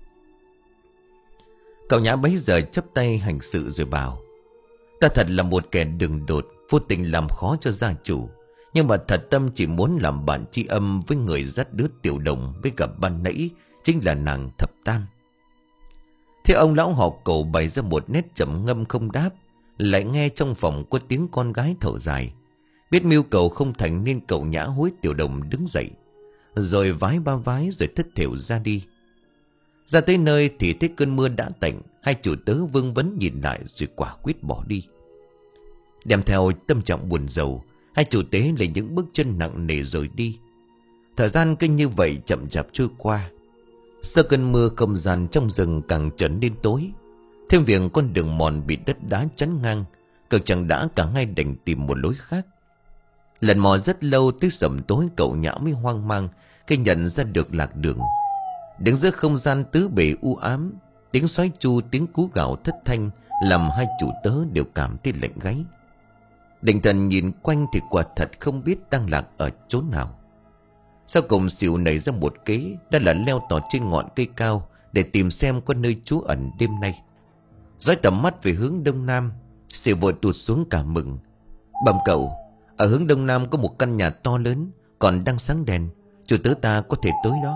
Cậu Nhã bấy giờ chắp tay hành sự rồi bảo: Ta thật là một kẻ đường đột, vô tình làm khó cho gia chủ, nhưng mà thật tâm chỉ muốn làm bạn tri âm với người dắt đứa tiểu đồng với gặp ban nãy, chính là nàng Thập Tam. Thế ông lão họ Cổ bày ra một nét trầm ngâm không đáp. Lại nghe trong phòng có tiếng con gái thở dài. Biết mưu cầu không thành nên cậu Nhã hối tiểu đồng đứng dậy, rồi vái ba vái rồi thất thểu ra đi. Ra tới nơi thì thấy cơn mưa đã tạnh. Hai chủ tớ vương vấn nhìn lại rồi quả quyết bỏ đi. Đem theo tâm trạng buồn rầu, hai chủ tế lấy những bước chân nặng nề rồi đi. Thời gian cứ như vậy chậm chạp trôi qua. Sau cơn mưa, không gian trong rừng càng trở nên tối. Thêm việc con đường mòn bị đất đá chắn ngang, cực chẳng đã cả hai đành tìm một lối khác. Lần mò rất lâu, tới sẩm tối cậu Nhã mới hoang mang khi nhận ra được lạc đường. Đứng giữa không gian tứ bề u ám, tiếng sói chu, tiếng cú gào thất thanh làm hai chủ tớ đều cảm thấy lạnh gáy. Định thần nhìn quanh thì quả thật không biết đang lạc ở chỗ nào. Sau cùng xỉu nảy ra một kế, đó là leo tọt trên ngọn cây cao để tìm xem có nơi trú ẩn đêm nay. Dõi tầm mắt về hướng đông nam, xỉu vội tụt xuống cả mừng: Bẩm cậu, ở hướng đông nam có một căn nhà to lớn, còn đang sáng đèn, chủ tớ ta có thể tới đó.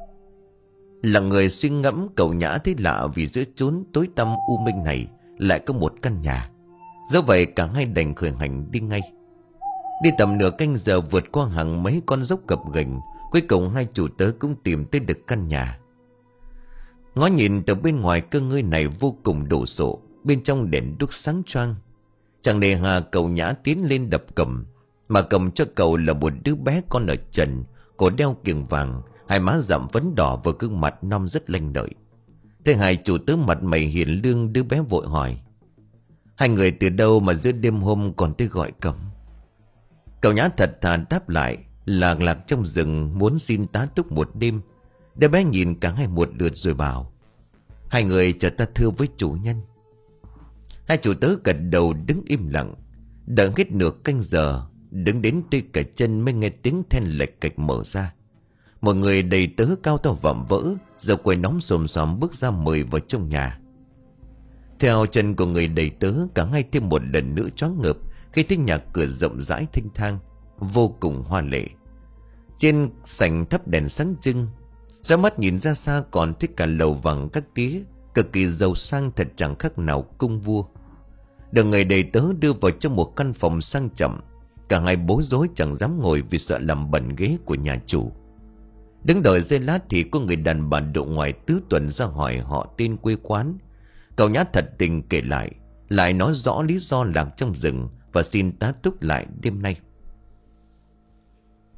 Là người suy ngẫm, cậu Nhã thấy lạ vì giữa chốn tối tăm u minh này lại có một căn nhà. Do vậy cả hai đành khởi hành đi ngay. Đi tầm nửa canh giờ vượt qua hàng mấy con dốc gập ghềnh, cuối cùng hai chủ tớ cũng tìm tới được căn nhà. Ngó nhìn từ bên ngoài, cơ ngơi này vô cùng đồ sộ, bên trong đèn đuốc sáng choang. Chẳng nề hà cậu Nhã tiến lên đập cầm, mà cầm cho cậu là một đứa bé con ở trần, cổ đeo kiềng vàng, hai má rậm phấn đỏ và gương mặt non rất lanh lợi. Thế hai chủ tớ mặt mày hiền lương, đứa bé vội hỏi: Hai người từ đâu mà giữa đêm hôm còn tới gọi cầm? Cậu Nhã thật thà đáp lại: Lạc lạc trong rừng, muốn xin tá túc một đêm. Đứa bé nhìn cả hai một lượt rồi bảo: Hai người chờ ta thưa với chủ nhân. Hai chủ tớ gật đầu đứng im lặng. Đợi hết nửa canh giờ, đứng đến tê cả chân mới nghe tiếng then lệch cạch mở ra. Một người đầy tớ cao to vạm vỡ, giờ quầy nóng xồm xòm bước ra mời vào trong nhà. Theo chân của người đầy tớ, cả hai thêm một lần nữa choáng ngợp khi thấy nhà cửa rộng rãi thênh thang, vô cùng hoa lệ. Trên sảnh thắp đèn sáng trưng, ra mắt nhìn ra xa còn thấy cả lầu vàng các tía, cực kỳ giàu sang thật chẳng khác nào cung vua. Được người đầy tớ đưa vào trong một căn phòng sang trọng. Cả hai bối rối chẳng dám ngồi vì sợ làm bẩn ghế của nhà chủ. Đứng đợi giây lát thì có người đàn bà độ ngoài tứ tuần ra hỏi họ tên quê quán. Cậu Nhã thật tình kể lại, lại nói rõ lý do lạc trong rừng và xin tá túc lại đêm nay.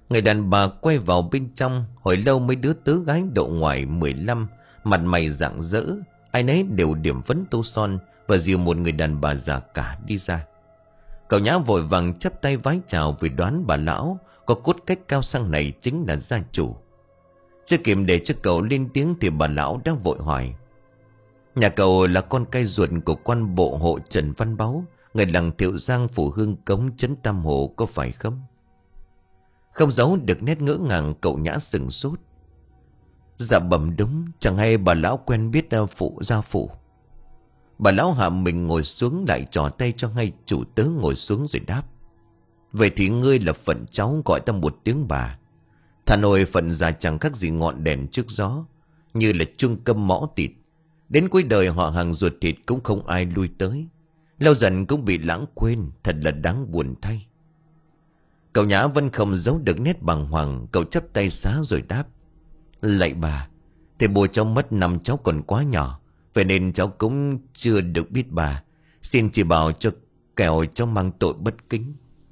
Người đàn bà quay vào bên trong. Hồi lâu mấy đứa tớ gái độ ngoài mười lăm, mặt mày rạng rỡ, ai nấy đều điểm phấn tô son, và dìu một người đàn bà già cả đi ra. Cậu Nhã vội vàng chắp tay vái chào, vì đoán bà lão có cốt cách cao sang này chính là gia chủ. Chưa kịp để cho cậu lên tiếng thì bà lão đã vội hỏi: nhà cậu là con cai ruột của quan bộ hộ Trần Văn Báu, người làng Thiệu Giang, phủ Hương Cống, trấn Tam Hồ, có phải không? Không giấu được nét ngỡ ngàng, cậu Nhã sừng sốt. Dạ bẩm đúng, chẳng hay bà lão quen biết phụ gia phụ. Bà lão hạ mình ngồi xuống, lại trò tay cho ngay chủ tớ ngồi xuống rồi đáp: vậy thì ngươi là phận cháu, gọi ta một tiếng bà. Thà nội phận già chẳng khác gì ngọn đèn trước gió, như là chuông câm mõ tịt. Đến cuối đời họ hàng ruột thịt cũng không ai lui tới, lâu dần cũng bị lãng quên, thật là đáng buồn thay. Cậu Nhã vẫn không giấu được nét bàng hoàng, cậu chắp tay xá rồi đáp: lạy bà, thì bố cháu mất năm cháu còn quá nhỏ, vậy nên cháu cũng chưa được biết bà. Xin chỉ bảo cho kẻo cháu mang tội bất kính.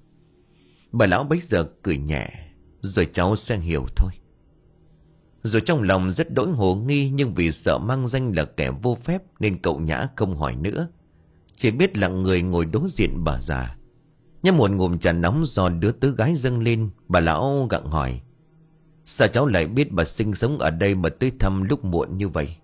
Bà lão bấy giờ cười nhẹ: rồi cháu sẽ hiểu thôi. Rồi trong lòng rất đỗi hồ nghi, nhưng vì sợ mang danh là kẻ vô phép nên cậu Nhã không hỏi nữa, chỉ biết là người ngồi đối diện bà già. Nhấp một ngụm trà nóng do đứa tứ gái dâng lên, bà lão gặng hỏi: sao cháu lại biết bà sinh sống ở đây mà tới thăm lúc muộn như vậy?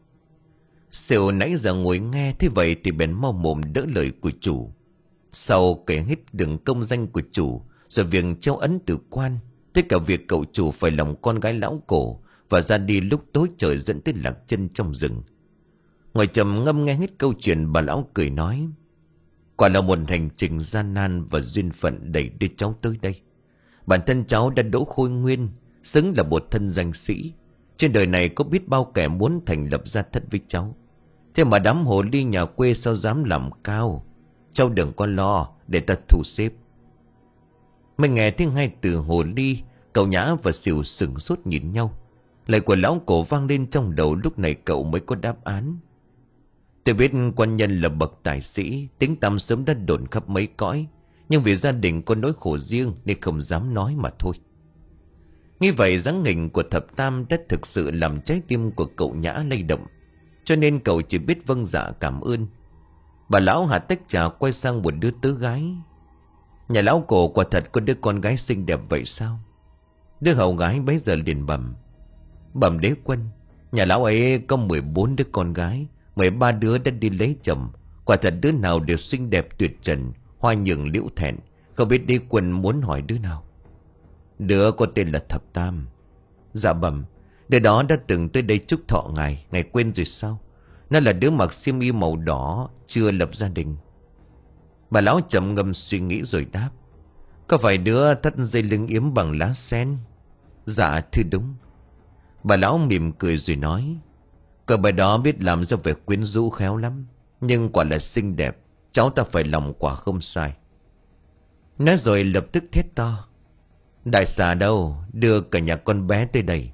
Sẹo nãy giờ ngồi nghe thế vậy thì bèn mau mồm đỡ lời của chủ. Sau kể hết đường công danh của chủ, rồi việc treo ấn từ quan, tới cả việc cậu chủ phải lòng con gái lão cổ và ra đi lúc tối trời dẫn tới lạc chân trong rừng. Ngồi trầm ngâm nghe hết câu chuyện, bà lão cười nói: quả là một hành trình gian nan và duyên phận đẩy đưa cháu tới đây. Bản thân cháu đã đỗ khôi nguyên, xứng là một thân danh sĩ. Trên đời này có biết bao kẻ muốn thành lập gia thất với cháu, thế mà đám hồ ly nhà quê sao dám làm cao. Cháu đừng có lo, để ta thu xếp. Mình nghe tiếng hai từ hồ ly, cậu Nhã và Sỉu sừng sốt nhìn nhau. Lời của lão cổ vang lên trong đầu, lúc này cậu mới có đáp án: tôi biết quan nhân là bậc tài sĩ, tiếng tăm sớm đã đồn khắp mấy cõi, nhưng vì gia đình có nỗi khổ riêng nên không dám nói mà thôi. Như vậy dáng hình của thập tam đã thực sự làm trái tim của cậu Nhã lay động, cho nên cậu chỉ biết vâng dạ cảm ơn. Bà lão hạ tách trà quay sang một đứa tớ gái: nhà lão cổ quả thật có đứa con gái xinh đẹp vậy sao? Đứa hầu gái bấy giờ liền bẩm: bẩm đế quân, nhà lão ấy có mười bốn đứa con gái, mười ba đứa đã đi lấy chồng. Quả thật đứa nào đều xinh đẹp tuyệt trần, hoa nhường liễu thẹn. Không biết đế quân muốn hỏi đứa nào? Đứa có tên là Thập Tam. Dạ bẩm, đứa đó đã từng tới đây chúc thọ ngài, ngài quên rồi sao? Nó là đứa mặc xiêm y màu đỏ, chưa lập gia đình. Bà lão trầm ngâm suy nghĩ rồi đáp: có phải đứa thắt dây lưng yếm bằng lá sen? Dạ thưa đúng. Bà lão mỉm cười rồi nói: cậu bài đó biết làm ra vẻ quyến rũ khéo lắm, nhưng quả là xinh đẹp, cháu ta phải lòng quả không sai. Nói rồi lập tức thét to: đại xà đâu, đưa cả nhà con bé tới đây.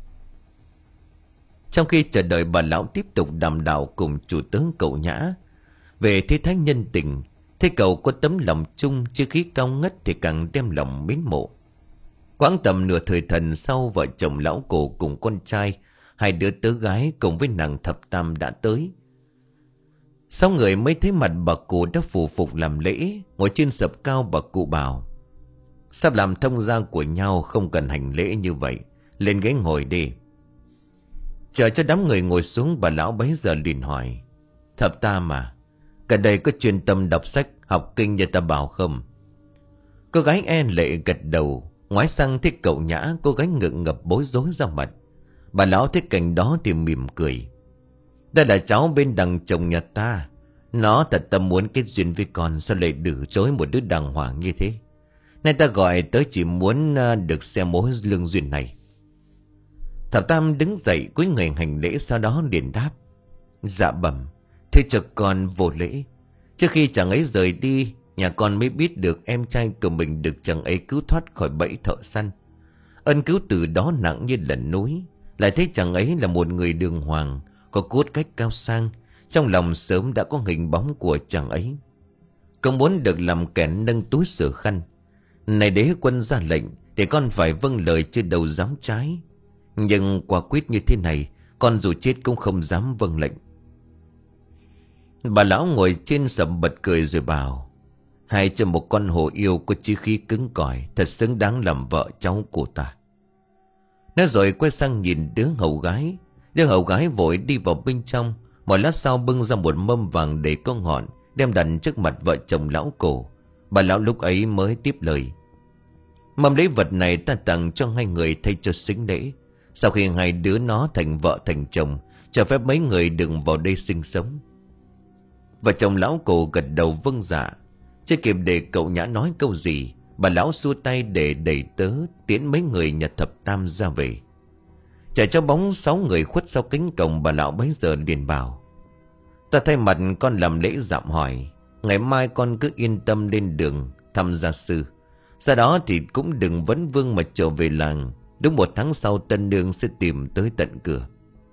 Trong khi chờ đợi, bà lão tiếp tục đàm đạo cùng chủ tướng cậu Nhã về thế thái nhân tình. Thế cậu có tấm lòng chung, chứ khí cao ngất thì càng đem lòng mến mộ. Quãng tầm nửa thời thần sau, vợ chồng lão cổ cùng con trai, hai đứa tớ gái cùng với nàng Thập Tam đã tới. Sáu người mới thấy mặt bà cụ đã phù phục làm lễ, ngồi trên sập cao. Bà cụ bảo: sắp làm thông gia của nhau, không cần hành lễ như vậy, lên ghế ngồi đi. Chờ cho đám người ngồi xuống, bà lão bấy giờ liền hỏi: Thập Tam à, gần đây có chuyên tâm đọc sách học kinh như ta bảo không? Cô gái e lệ gật đầu. Ngoái sang thấy cậu Nhã, cô gái ngượng ngập bối rối ra mặt. Bà lão thấy cảnh đó thì mỉm cười: đây là cháu bên đằng chồng nhà ta, nó thật tâm muốn kết duyên với con, sao lại từ chối một đứa đàng hoàng như thế? Nên ta gọi tới chỉ muốn được xem mối lương duyên này. Thập Tam đứng dậy cúi người hành lễ, sau đó liền đáp: dạ bẩm, thế cho con vô lễ. Trước khi chàng ấy rời đi, nhà con mới biết được em trai của mình được chàng ấy cứu thoát khỏi bẫy thợ săn. Ân cứu từ đó nặng như lần núi. Lại thấy chàng ấy là một người đường hoàng, có cốt cách cao sang. Trong lòng sớm đã có hình bóng của chàng ấy. Con muốn được làm kẻ nâng túi sửa khăn. Này đế quân ra lệnh thì con phải vâng lời chứ đâu dám trái. Nhưng quả quyết như thế này, con dù chết cũng không dám vâng lệnh. Bà lão ngồi trên sầm bật cười rồi bảo: Hay cho một con hổ yêu có chí khí cứng cỏi, thật xứng đáng làm vợ cháu của ta. Nói rồi quay sang nhìn đứa hầu gái. Đứa hầu gái vội đi vào bên trong. Một lát sau bưng ra một mâm vàng để có ngọn, đem đặt trước mặt vợ chồng lão cổ. Bà lão lúc ấy mới tiếp lời: Mâm lễ vật này ta tặng cho hai người thay cho xính lễ. Sau khi hai đứa nó thành vợ thành chồng, cho phép mấy người đừng vào đây sinh sống. Vợ chồng lão cổ gật đầu vâng dạ. Chưa kịp để cậu Nhã nói câu gì, bà lão xua tay để đẩy tớ tiễn mấy người nhà thập tam ra về. Chạy cho bóng sáu người khuất sau cánh cổng, bà lão bấy giờ liền bảo: Ta thay mặt con làm lễ dạm hỏi. Ngày mai con cứ yên tâm lên đường thăm gia sư. Sau đó thì cũng đừng vấn vương mà trở về làng. Đúng một tháng sau tân nương sẽ tìm tới tận cửa.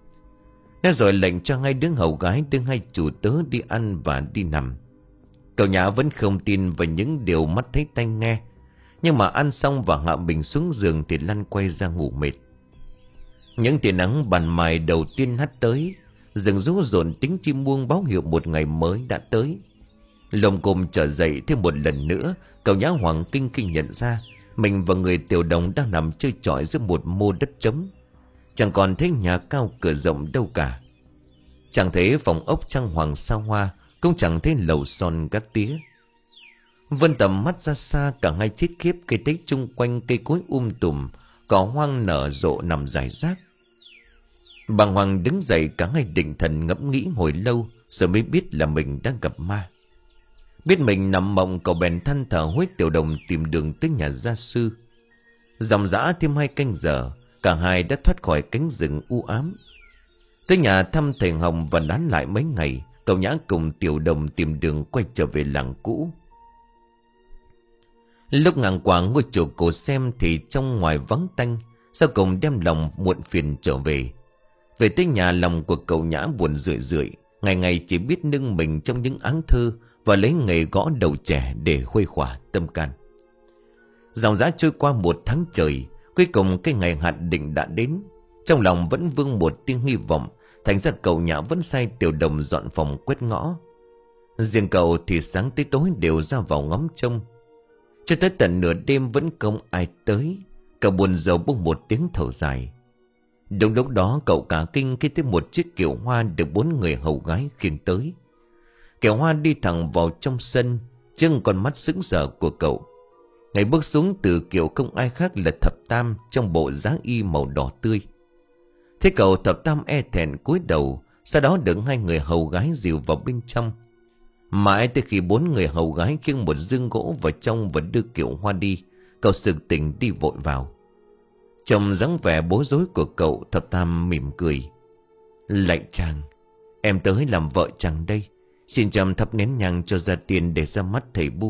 Nói rồi lệnh cho hai đứa hầu gái đưa hai chủ tớ đi ăn và đi nằm. Cậu Nhã vẫn không tin vào những điều mắt thấy tai nghe. Nhưng mà ăn xong và hạ mình xuống giường thì lăn quay ra ngủ mệt. Những tia nắng ban mai đầu tiên hắt tới, rừng rú rộn tiếng chim muông báo hiệu một ngày mới đã tới. Lồng cồm trở dậy thêm một lần nữa, cậu Nhã hoảng kinh khi nhận ra mình và người tiểu đồng đang nằm chơi chọi giữa một mô đất trống. Chẳng còn thấy nhà cao cửa rộng đâu cả. Chẳng thấy phòng ốc trang hoàng xa hoa, cũng chẳng thấy lầu son gác tía. Vân tầm mắt ra xa, cả hai chết khiếp cây tết chung quanh cây cối um tùm, cỏ hoang nở rộ nằm rải rác. Bàng hoàng đứng dậy, cả hai định thần ngẫm nghĩ hồi lâu rồi mới biết là mình đang gặp ma. Biết mình nằm mộng, cậu bèn than thở hối tiểu đồng tìm đường tới nhà gia sư. Dòng dã thêm hai canh giờ, cả hai đã thoát khỏi cánh rừng u ám. Tới nhà thăm thầy Hồng và nán lại mấy ngày, cậu Nhã cùng tiểu đồng tìm đường quay trở về làng cũ. Lúc ngang qua ngôi chùa cổ xem thì trong ngoài vắng tanh, sau cùng đem lòng muộn phiền trở về. Về tới nhà, lòng của cậu Nhã buồn rười rượi, ngày ngày chỉ biết nâng mình trong những áng thơ và lấy nghề gõ đầu trẻ để khuây khỏa tâm can. Dòng dã trôi qua một tháng trời, cuối cùng cái ngày hạn định đã đến. Trong lòng vẫn vương một tia hy vọng, thành ra cậu Nhã vẫn sai tiểu đồng dọn phòng quét ngõ. Riêng cậu thì sáng tới tối đều ra vào ngắm trông. Cho tới tận nửa đêm vẫn không ai tới, cậu buồn rầu buông một tiếng thở dài. Đúng lúc đó cậu cả kinh khi thấy một chiếc kiệu hoa được bốn người hầu gái khiêng tới. Kiệu hoa đi thẳng vào trong sân, chưng con mắt sững sờ của cậu. Ngày bước xuống từ kiệu không ai khác là thập tam trong bộ giá y màu đỏ tươi. Thế cậu thập tam e thẹn cúi đầu, sau đó đựng hai người hầu gái dìu vào bên trong. Mãi tới khi bốn người hầu gái khiêng một dương gỗ vào trong và đưa kiệu hoa đi, cậu sực tỉnh đi vội vào. Trông dáng vẻ bối rối của cậu, thập tam mỉm cười: Lạy chàng, em tới làm vợ chàng đây. Xin chăm thắp nén nhang cho ra tiền để ra mắt thầy Bu.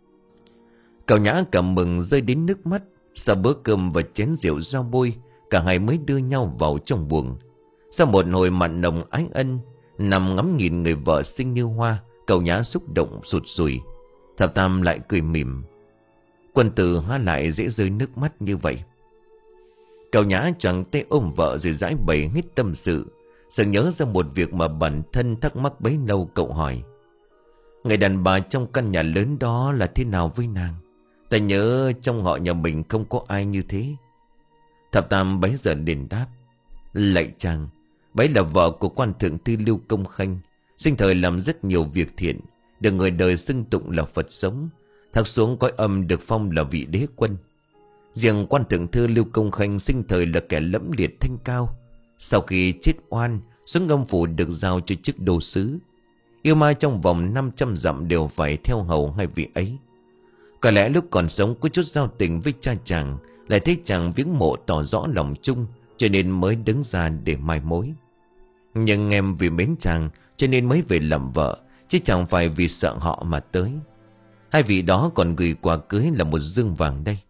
Cậu Nhã cảm mừng rơi đến nước mắt. Sau bữa cơm và chén rượu rau bôi, cả hai mới đưa nhau vào trong buồng. Sau một hồi mặn nồng ái ân, nằm ngắm nhìn người vợ xinh như hoa, cậu Nhã xúc động sụt sùi. Thập tam lại cười mỉm: Quân tử há lại dễ rơi nước mắt như vậy. Cậu Nhã choàng tay ôm vợ rồi giải bày hết tâm sự. Sợ nhớ ra một việc mà bản thân thắc mắc bấy lâu, cậu hỏi: Người đàn bà trong căn nhà lớn đó là thế nào với nàng? Ta nhớ trong họ nhà mình không có ai như thế. Thập tam bấy giờ đền đáp: Lạy chàng, bấy là vợ của quan thượng thư Lưu Công Khanh, sinh thời làm rất nhiều việc thiện, được người đời xưng tụng là Phật sống. Thác xuống cõi âm được phong là vị đế quân. Riêng quan thượng thư Lưu Công Khanh sinh thời là kẻ lẫm liệt thanh cao. Sau khi chết oan, xuống âm phủ được giao cho chức đô sứ. Yêu ma trong vòng năm trăm dặm đều phải theo hầu hai vị ấy. Có lẽ lúc còn sống có chút giao tình với cha chàng, lại thấy chàng viếng mộ tỏ rõ lòng chung, cho nên mới đứng ra để mai mối. Nhưng em vì mến chàng cho nên mới về làm vợ, chứ chẳng phải vì sợ họ mà tới. Hai vị đó còn gửi quà cưới là một dương vàng đây.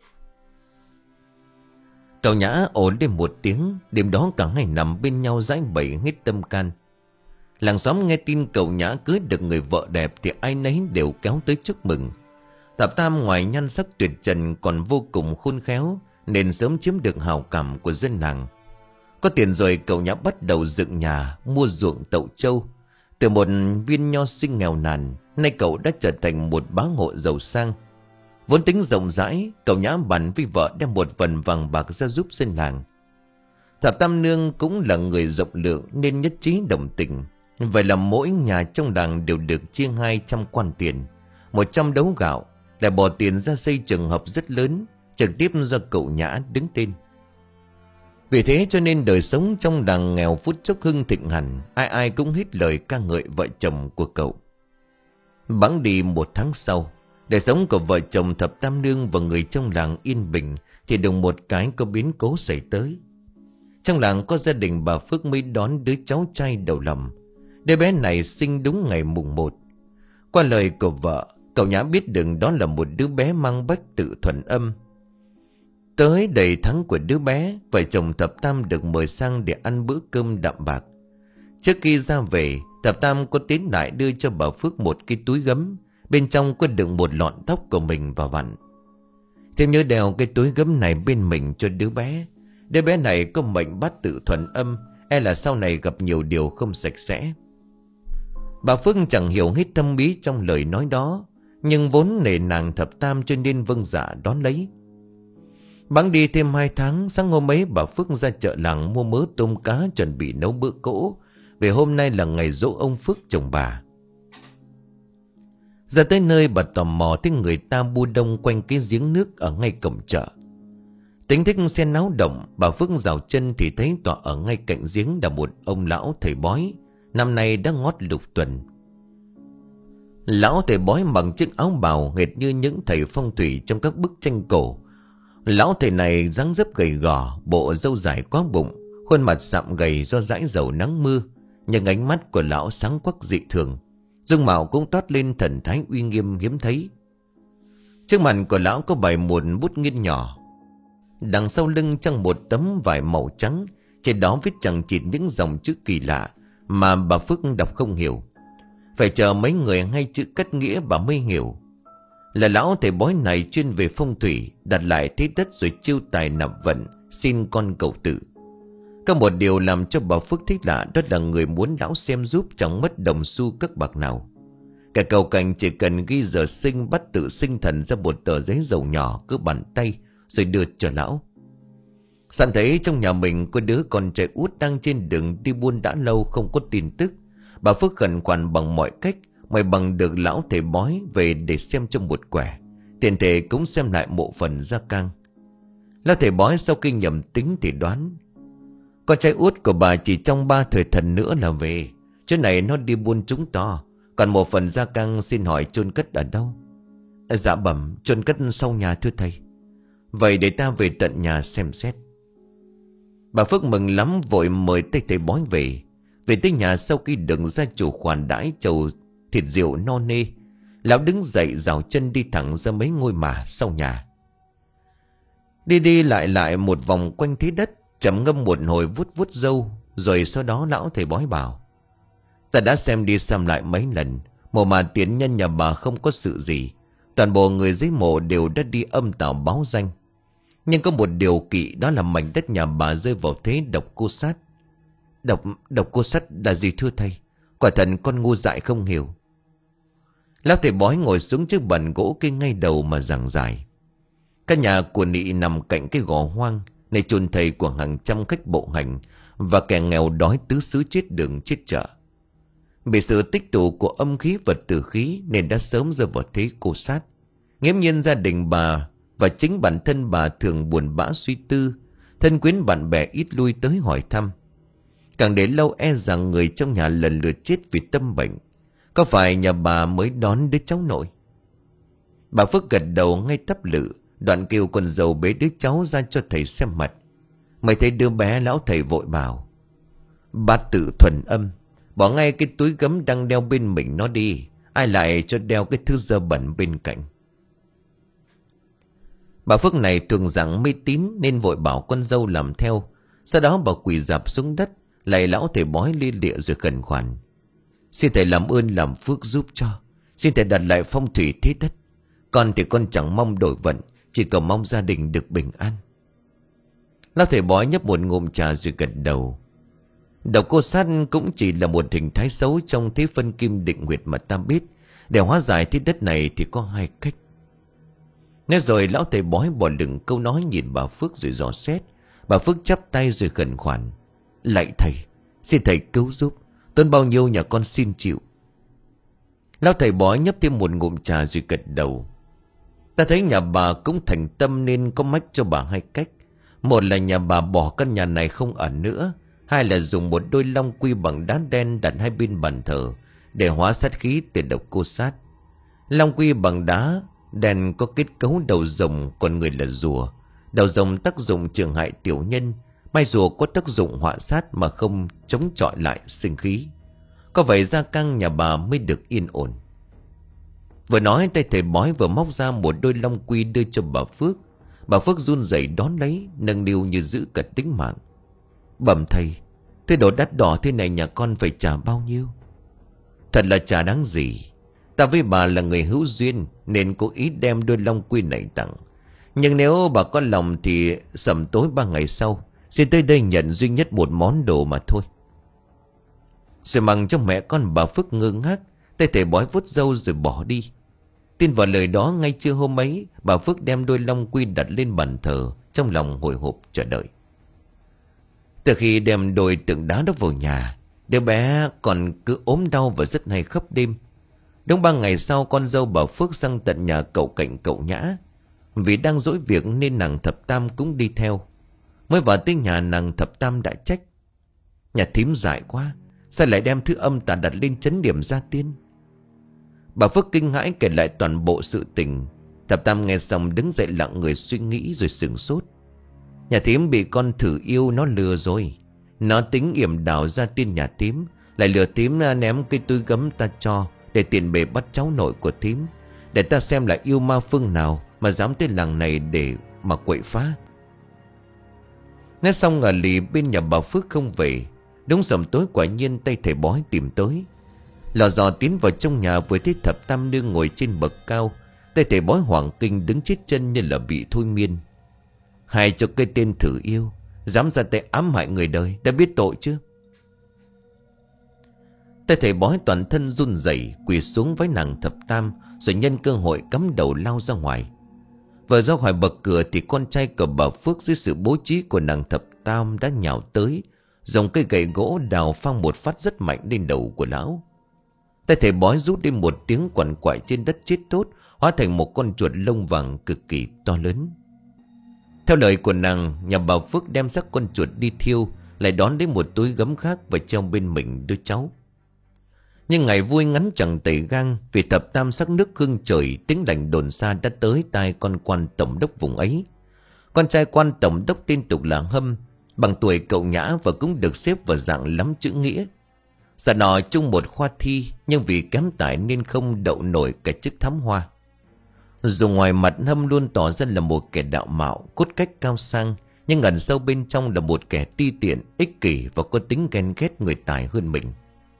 Cậu Nhã ồ lên một tiếng. Đêm đó cả ngày nằm bên nhau giải bày hết tâm can. Làng xóm nghe tin cậu Nhã cưới được người vợ đẹp thì ai nấy đều kéo tới chúc mừng. Thập tam ngoài nhan sắc tuyệt trần còn vô cùng khôn khéo, nên sớm chiếm được hào cảm của dân làng. Có tiền rồi cậu nhã bắt đầu dựng nhà, mua ruộng tậu trâu. Từ một viên nho sinh nghèo nàn, nay cậu đã trở thành một bá hộ giàu sang. Vốn tính rộng rãi, cậu nhã bàn với vợ đem một phần vàng bạc ra giúp dân làng. Thập Tam Nương cũng là người rộng lượng nên nhất trí đồng tình. Vậy là mỗi nhà trong làng đều được chia hai trăm quan tiền, một trăm đấu gạo, lại bỏ tiền ra xây trường học rất lớn, trực tiếp do cậu nhã đứng tên. Vì thế cho nên đời sống trong làng nghèo phút chốc hưng thịnh hẳn, ai ai cũng hết lời ca ngợi vợ chồng của cậu. Bẵng đi một tháng sau, đời sống của vợ chồng Thập Tam Nương và người trong làng yên bình, thì đùng một cái có biến cố xảy tới. Trong làng có gia đình bà Phước mới đón đứa cháu trai đầu lòng. Đứa bé này sinh đúng ngày mùng một. Qua lời của vợ, cậu nhã biết được đó là một đứa bé mang bách tự thuần âm. Tới đầy tháng của đứa bé, vợ chồng Thập Tam được mời sang để ăn bữa cơm đạm bạc. Trước khi ra về, Thập Tam có tiến lại đưa cho bà Phước một cái túi gấm, bên trong có đựng một lọn tóc của mình và vặn. Thêm nhớ đeo cái túi gấm này bên mình cho đứa bé. Đứa bé này có mệnh bát tự thuần âm, e là sau này gặp nhiều điều không sạch sẽ. Bà Phước chẳng hiểu hết thâm ý trong lời nói đó, nhưng vốn nể nàng Thập Tam cho nên vâng dạ đón lấy. Bẵng đi thêm hai tháng, sáng hôm ấy bà Phước ra chợ làng mua mớ tôm cá chuẩn bị nấu bữa cỗ, vì hôm nay là ngày giỗ ông Phước chồng bà. Ra tới nơi bà tò mò thấy người ta bu đông quanh cái giếng nước ở ngay cổng chợ. Tính thích xem náo động, bà Phước dào chân thì thấy tọa ở ngay cạnh giếng là một ông lão thầy bói, năm nay đã ngót lục tuần. Lão thầy bói mặc chiếc áo bào hệt như những thầy phong thủy trong các bức tranh cổ. Lão thầy này dáng dấp gầy gò, bộ râu dài quá bụng, khuôn mặt sạm gầy do dãi dầu nắng mưa, nhưng ánh mắt của lão sáng quắc dị thường, dung mạo cũng toát lên thần thái uy nghiêm hiếm thấy. Trước mặt của lão có bày một bút nghiên nhỏ, đằng sau lưng trong một tấm vải màu trắng, trên đó viết chằng chịt những dòng chữ kỳ lạ mà bà Phước đọc không hiểu. Phải chờ mấy người hay chữ cắt nghĩa bà mới hiểu. Là lão thầy bói này chuyên về phong thủy, đặt lại thế đất rồi chiêu tài nạp vận, xin con cầu tự. Có một điều làm cho bà Phước thích lạ, đó là người muốn lão xem giúp chẳng mất đồng xu các bạc nào. Cả cầu cảnh chỉ cần ghi giờ sinh bắt tự sinh thần ra một tờ giấy dầu nhỏ cứ bàn tay rồi đưa cho lão. Sẵn thấy trong nhà mình có đứa con trai út đang trên đường đi buôn đã lâu không có tin tức, bà Phước khẩn khoản bằng mọi cách mời bằng được lão thầy bói về để xem cho một quẻ, tiền thể cũng xem lại mộ phần gia cang. Lão thầy bói sau khi nhầm tính thì đoán con trai út của bà chỉ trong ba thời thần nữa là về. Chỗ này nó đi buôn chúng to. Còn một phần gia cang xin hỏi chôn cất ở đâu? Dạ bẩm, chôn cất sau nhà thưa thầy. Vậy để ta về tận nhà xem xét. Bà Phước mừng lắm vội mời tay thầy bói về. Về tới nhà sau khi được gia chủ khoản đãi chầu thịt rượu no nê, lão đứng dậy rào chân đi thẳng ra mấy ngôi mả sau nhà. Đi đi lại lại một vòng quanh thế đất, trầm ngâm một hồi vuốt vuốt râu, rồi sau đó lão thầy bói bảo: Ta đã xem đi xem lại mấy lần, mộ mà tiến nhân nhà bà không có sự gì. Toàn bộ người dưới mộ đều đã đi âm tào báo danh. Nhưng có một điều kỵ, đó là mảnh đất nhà bà rơi vào thế độc cô sát. Độc, độc cô sát là gì thưa thầy? Quả thật con ngu dại không hiểu. Lão thầy bói ngồi xuống chiếc bàn gỗ cây ngay đầu mà giảng giải. Căn nhà của Nị nằm cạnh cái gò hoang, nơi chôn thầy của hàng trăm khách bộ hành và kẻ nghèo đói tứ xứ chết đường chết chợ. Bị sự tích tụ của âm khí và tử khí nên đã sớm rơi vào thế cô sát. Nghiễm nhiên gia đình bà và chính bản thân bà thường buồn bã suy tư, thân quyến bạn bè ít lui tới hỏi thăm. Càng để lâu e rằng người trong nhà lần lượt chết vì tâm bệnh. Có phải nhà bà mới đón đứa cháu nội? Bà Phước gật đầu ngay tấp lự, đoạn kêu con dâu bế đứa cháu ra cho thầy xem mặt. Mày thấy đứa bé, lão thầy vội bảo: Bát tự thuần âm, bỏ ngay cái túi gấm đang đeo bên mình nó đi. Ai lại cho đeo cái thứ dơ bẩn bên cạnh. Bà Phước này thường rằng mê tín nên vội bảo con dâu làm theo. Sau đó bà quỳ rạp xuống đất, lạy lão thầy bói lia lịa rồi khẩn khoản: Xin thầy làm ơn làm phước giúp cho. Xin thầy đặt lại phong thủy thế đất. Con thì con chẳng mong đổi vận, chỉ cầu mong gia đình được bình an. Lão thầy bói nhấp một ngụm trà rồi gật đầu. Độc cô sát cũng chỉ là một hình thái xấu trong thế phân kim định nguyệt mà ta biết. Để hóa giải thế đất này thì có hai cách. Nói rồi lão thầy bói bỏ lửng câu nói nhìn bà Phước rồi dò xét. Bà Phước chắp tay rồi khẩn khoản: lạy thầy, xin thầy cứu giúp, tốn bao nhiêu nhà con xin chịu. Lão thầy bói nhấp thêm một ngụm trà rồi gật đầu. Ta thấy nhà bà cũng thành tâm nên có mách cho bà hai cách. Một là nhà bà bỏ căn nhà này không ở nữa. Hai là dùng một đôi long quy bằng đá đen đặt hai bên bàn thờ để hóa sát khí từ độc cô sát. Long quy bằng đá đen có kết cấu đầu rồng, còn người là rùa. Đầu rồng tác dụng trường hại tiểu nhân, mai rùa có tác dụng họa sát mà không chống chọi lại sinh khí. Có vậy gia căng nhà bà mới được yên ổn. Vừa nói tay thầy bói vừa móc ra một đôi long quy đưa cho bà Phước. Bà Phước run rẩy đón lấy, nâng niu như giữ cả tính mạng. Bẩm thầy, thế đồ đắt đỏ thế này nhà con phải trả bao nhiêu? Thật là chả đáng gì. Ta với bà là người hữu duyên nên cố ý đem đôi long quy này tặng. Nhưng nếu bà có lòng thì sầm tối ba ngày sau xin tới đây nhận duy nhất một món đồ mà thôi. Rồi mằng cho mẹ con bà Phước ngơ ngác. Tay thầy bói vuốt râu rồi bỏ đi. Tin vào lời đó, ngay trưa hôm ấy bà Phước đem đôi long quy đặt lên bàn thờ, trong lòng hồi hộp chờ đợi. Từ khi đem đôi tượng đá đó vào nhà, đứa bé còn cứ ốm đau và rất hay khóc đêm. Đúng ba ngày sau, con dâu bà Phước sang tận nhà cậu Cảnh cậu Nhã. Vì đang dỗi việc nên nàng Thập Tam cũng đi theo. Mới vào tới nhà, nàng Thập Tam đã trách: nhà thím dại quá, sao lại đem thứ âm tà đặt lên chấn điểm gia tiên? Bà Phước kinh hãi kể lại toàn bộ sự tình. Thập Tam nghe xong đứng dậy lặng người suy nghĩ rồi sửng sốt. Nhà thím bị con thử yêu nó lừa rồi. Nó tính yểm đảo gia tiên nhà thím, lại lừa thím ném cái túi gấm ta cho để tiện bề bắt cháu nội của thím. Để ta xem là yêu ma phương nào mà dám tới làng này để mà quậy phá. Nghe xong ngờ lì bên nhà bà Phước không về. Đúng sầm tối quả nhiên tay thầy bói tìm tới. Lò dò tiến vào trong nhà, vừa thấy Thập Tam nương ngồi trên bậc cao. Tay thầy bói hoảng kinh đứng chết chân như là bị thôi miên. Hai cho cái tên thử yêu dám ra tay ám hại người đời, đã biết tội chưa? Tay thầy bói toàn thân run rẩy, quỳ xuống với nàng Thập Tam, rồi nhân cơ hội cắm đầu lao ra ngoài. Vừa ra khỏi bậc cửa thì con trai của bà Phước dưới sự bố trí của nàng Thập Tam đã nhào tới, dùng cây gậy gỗ đào phang một phát rất mạnh lên đầu của lão. Tay thầy bói rút đi một tiếng quằn quại trên đất chết tốt, hóa thành một con chuột lông vàng cực kỳ to lớn. Theo lời của nàng, nhà bà Phước đem xác con chuột đi thiêu, lại đón đến một túi gấm khác và treo bên mình đứa cháu. Nhưng ngày vui ngắn chẳng tẩy gang, vì Thập Tam sắc nước hương trời, tiếng lành đồn xa đã tới tai con quan tổng đốc vùng ấy. Con trai quan tổng đốc tên tục là Hâm, bằng tuổi cậu Nhã và cũng được xếp vào dạng lắm chữ nghĩa. Dạ nọ chung một khoa thi, nhưng vì kém tải nên không đậu nổi cả chức thám hoa. Dù ngoài mặt Hâm luôn tỏ ra là một kẻ đạo mạo, cốt cách cao sang, nhưng ẩn sâu bên trong là một kẻ ti tiện, ích kỷ và có tính ghen ghét người tài hơn mình.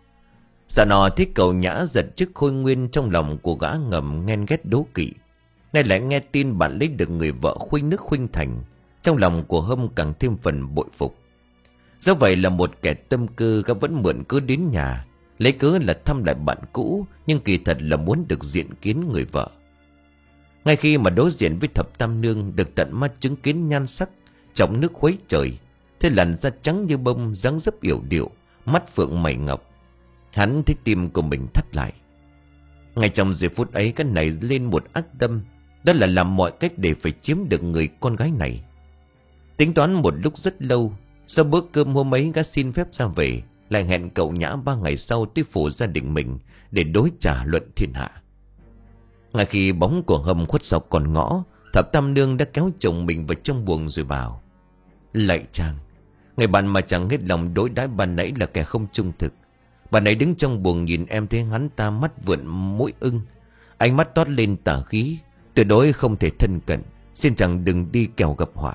Dạ nọ thấy cậu Nhã giật chức khôi nguyên, trong lòng của gã ngầm ghen ghét đố kỵ. Nay lại nghe tin bạn lấy được người vợ khuynh nước khuynh thành, trong lòng của Hâm càng thêm phần bội phục. Do vậy là một kẻ tâm cơ, gã vẫn mượn cớ đến nhà, lấy cớ là thăm lại bạn cũ, nhưng kỳ thật là muốn được diện kiến người vợ. Ngay khi mà đối diện với Thập Tam nương, được tận mắt chứng kiến nhan sắc trong nước khuấy trời, thế làn da trắng như bông, dáng dấp yểu điệu, mắt phượng mày ngọc, hắn thấy tim của mình thắt lại. Ngay trong giây phút ấy, cái này lên một ác tâm, đó là làm mọi cách để phải chiếm được người con gái này. Tính toán một lúc rất lâu, sau bữa cơm hôm ấy, gã xin phép ra về, lại hẹn cậu Nhã ba ngày sau tới phủ gia đình mình để đối trả luận thiên hạ. Ngay khi bóng của Hâm khuất sau con ngõ, Thập Tam nương đã kéo chồng mình vào trong buồng rồi bảo: lạy chàng, người bạn mà chẳng hết lòng đối đãi ban nãy là kẻ không trung thực. Bạn ấy đứng trong buồng nhìn em thấy hắn ta mắt vượn mũi ưng, ánh mắt toát lên tà khí, tuyệt đối không thể thân cận. Xin chàng đừng đi kẻo gặp họa.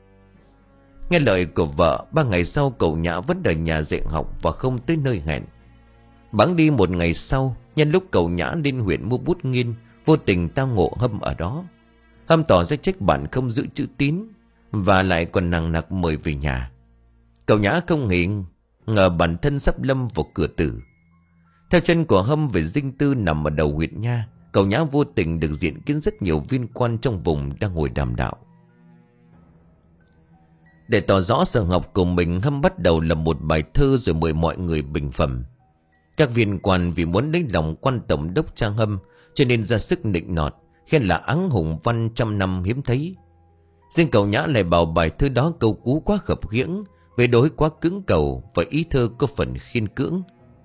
Nghe lời của vợ, ba ngày sau cậu Nhã vẫn ở nhà dạy học và không tới nơi hẹn. Bẵng đi một ngày sau, nhân lúc cậu Nhã lên huyện mua bút nghiên, vô tình tao ngộ Hâm ở đó. Hâm tỏ ra trách bạn không giữ chữ tín. và lại còn nặng nặc mời về nhà. Cậu Nhã không nghĩ ngờ bản thân sắp lâm vào cửa tử. Theo chân của Hâm về dinh tư nằm ở đầu huyệt nha, cậu Nhã vô tình được diện kiến rất nhiều viên quan trong vùng đang ngồi đàm đạo. Để tỏ rõ sở học của mình, Hâm bắt đầu là một bài thơ rồi mời mọi người bình phẩm. Các viên quan vì muốn lấy lòng quan tổng đốc Trang Hâm cho nên ra sức nịnh nọt, khen là áng hùng văn trăm năm hiếm thấy. Riêng cậu Nhã lại bảo bài thơ đó câu cú quá khập khiễng, về đối quá cứng cầu và ý thơ có phần khiên cưỡng.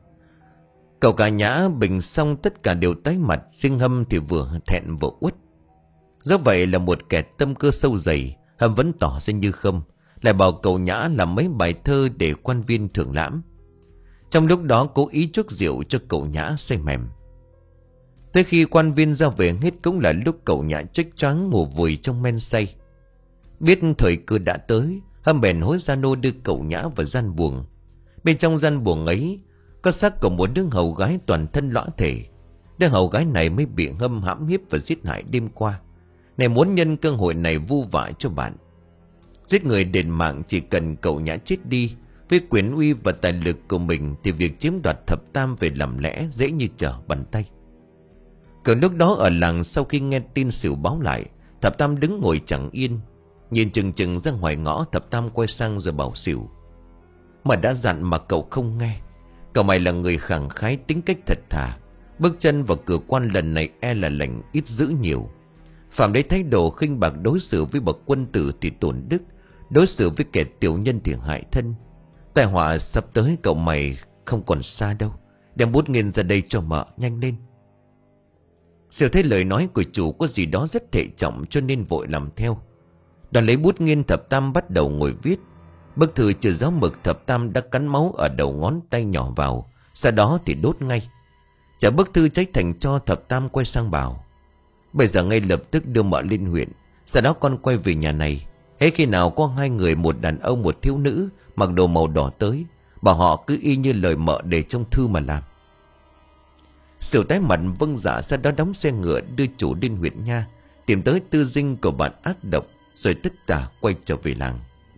Cậu cả Nhã bình xong tất cả đều tái mặt, riêng Hâm thì vừa thẹn vừa uất. Do vậy là một kẻ tâm cơ sâu dày, Hâm vẫn tỏ ra như không, lại bảo cậu Nhã làm mấy bài thơ để quan viên thưởng lãm. Trong lúc đó cố ý chuốc rượu cho cậu Nhã say mềm. Tới khi quan viên ra về hết cũng là lúc cậu Nhã chếch choáng ngủ vùi trong men say. Biết thời cơ đã tới, Hâm bèn hối gia nô đưa cậu Nhã vào gian buồng. Bên trong gian buồng ấy có xác của một đứa hầu gái toàn thân lõa thể. Đứa hầu gái này mới bị Hâm hãm hiếp và giết hại đêm qua, này muốn nhân cơ hội này vu vạ cho bạn. Giết người đền mạng chỉ cần cậu Nhã chết đi. Với quyền uy và tài lực của mình thì việc chiếm đoạt thập tam về làm lẽ dễ như trở bàn tay. Cậu lúc đó ở làng sau khi nghe tin Sửu báo lại, thập tam đứng ngồi chẳng yên, nhìn chừng chừng ra ngoài ngõ. Thập tam quay sang rồi bảo Sửu: mà đã dặn mà cậu không nghe. Cậu mày là người khẳng khái, tính cách thật thà, bước chân vào cửa quan lần này e là lành ít dữ nhiều. Phạm lấy thái độ khinh bạc đối xử với bậc quân tử thì tổn đức, đối xử với kẻ tiểu nhân thì hại thân. Tai họa sắp tới cậu mày không còn xa đâu. Đem bút nghiên ra đây cho mợ, nhanh lên. Sửu thấy lời nói của chủ có gì đó rất thệ trọng cho nên vội làm theo. Đoàn lấy bút nghiên, thập tam bắt đầu ngồi viết. Bức thư trừ giáo mực, thập tam đã cắn máu ở đầu ngón tay nhỏ vào, sau đó thì đốt ngay. Trả bức thư cháy thành tro, thập tam quay sang bảo: bây giờ ngay lập tức đưa mợ lên huyện, sau đó con quay về nhà này. Hễ khi nào có hai người, một đàn ông một thiếu nữ mặc đồ màu đỏ tới, bảo họ cứ y như lời mợ để trong thư mà làm. Sửu tái mặt vâng dạ, sau đó đóng xe ngựa đưa chủ lên huyện nha, tìm tới tư dinh của bạn ác độc, rồi tất cả quay trở về làng.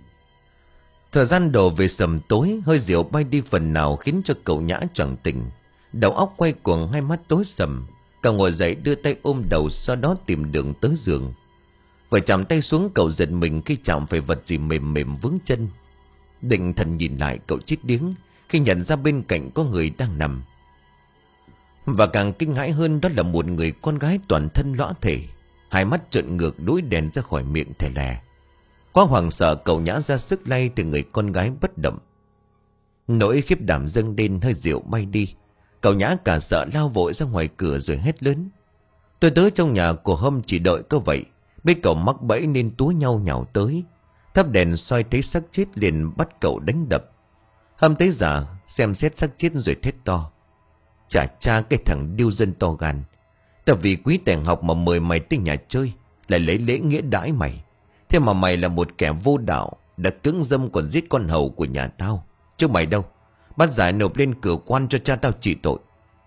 Thời gian đổ về sầm tối, hơi rượu bay đi phần nào khiến cho cậu Nhã choàng tỉnh, đầu óc quay cuồng, hai mắt tối sầm. Cậu ngồi dậy đưa tay ôm đầu, sau đó tìm đường tới giường. Vừa chạm tay xuống, cậu giật mình khi chạm phải vật gì mềm mềm vướng chân. Định thần nhìn lại, cậu chết điếng khi nhận ra bên cạnh có người đang nằm. Và càng kinh hãi hơn đó là một người con gái toàn thân lõa thể, hai mắt trợn ngược, đuôi đèn ra khỏi miệng thè lè. Quá hoảng sợ, cậu Nhã ra sức lay từ người con gái bất động. Nỗi khiếp đảm dâng lên, hơi rượu bay đi. Cậu Nhã cả sợ lao vội ra ngoài cửa rồi hét lớn: tôi tới trong nhà của Hâm chỉ đợi có vậy. Biết cậu mắc bẫy nên túa nhau nhào tới, thắp đèn soi thấy xác chết liền bắt cậu đánh đập. Hâm thấy giả xem xét xác chết rồi thét to: chà cha, cái thằng điêu dân to gan, ta vì quý tèn học mà mời mày tới nhà chơi, lại lấy lễ nghĩa đãi mày. Thế mà mày là một kẻ vô đạo, đã cưỡng dâm còn giết con hầu của nhà tao. Chứ mày đâu, bắt giải nộp lên cửa quan cho cha tao trị tội.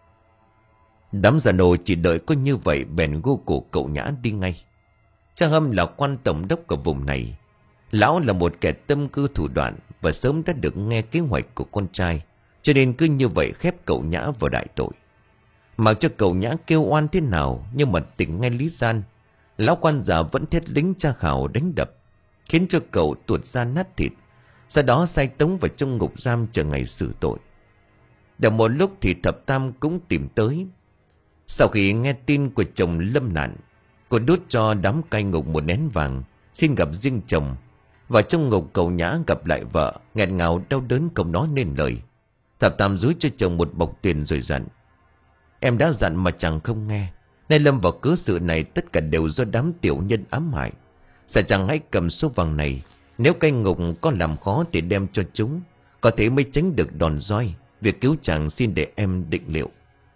Đám già nô chỉ đợi có như vậy bèn gô cổ cậu Nhã đi ngay. Cha Hâm là quan tổng đốc của vùng này. Lão là một kẻ tâm cơ thủ đoạn và sớm đã được nghe kế hoạch của con trai, cho nên cứ như vậy khép cậu Nhã vào đại tội. Mặc cho cậu Nhã kêu oan thế nào, nhưng mà tỉnh ngay lý gian, lão quan già vẫn thét lính tra khảo đánh đập, khiến cho cậu tuột ra nát thịt. Sau đó sai tống vào trong ngục giam chờ ngày xử tội. Được một lúc thì thập tam cũng tìm tới. Sau khi nghe tin của chồng lâm nạn, cô đút cho đám cai ngục một nén vàng, xin gặp riêng chồng. Và trong ngục cậu Nhã gặp lại vợ, nghẹn ngào đau đớn không nói nên lời. Thập tam dúi cho chồng một bọc tiền rồi dặn: em đã dặn mà chẳng không nghe, nay lâm vào cớ sự này tất cả đều do đám tiểu nhân ám hại. Dạ chàng hãy cầm số vàng này, nếu cai ngục có làm khó thì đem cho chúng, có thể mới tránh được đòn roi. Việc cứu chàng xin để em định liệu.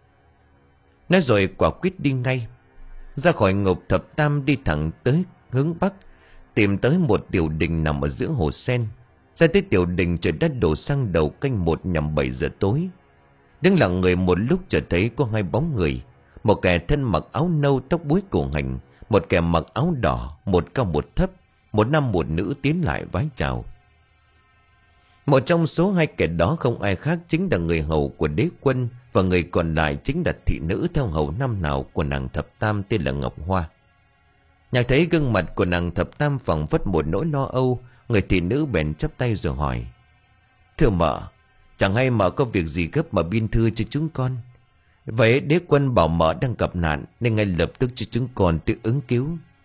Nói rồi quả quyết đi ngay. Ra khỏi ngục, thập tam đi thẳng tới hướng bắc, tìm tới một tiểu đình nằm ở giữa hồ sen. Ra tới tiểu đình trời đã đổ sang đầu canh một nhằm bảy giờ tối. Đứng lặng người một lúc chợt thấy có hai bóng người. Một kẻ thân mặc áo nâu tóc búi cổ hành, một kẻ mặc áo đỏ, một cao một thấp, Một nam một nữ tiến lại vái chào. Một trong số hai kẻ đó không ai khác chính là người hầu của đế quân, và người còn lại chính là thị nữ theo hầu năm nào của nàng thập tam tên là Ngọc Hoa. Nhạc thấy gương mặt của nàng thập tam phảng phất một nỗi lo âu, người thị nữ bèn chắp tay rồi hỏi: Thưa mợ, chẳng hay mợ có việc gì gấp mà biên thư cho chúng con? Vậy đế quân bảo mợ đang gặp nạn, nên ngay lập tức cho chúng con tự ứng cứu.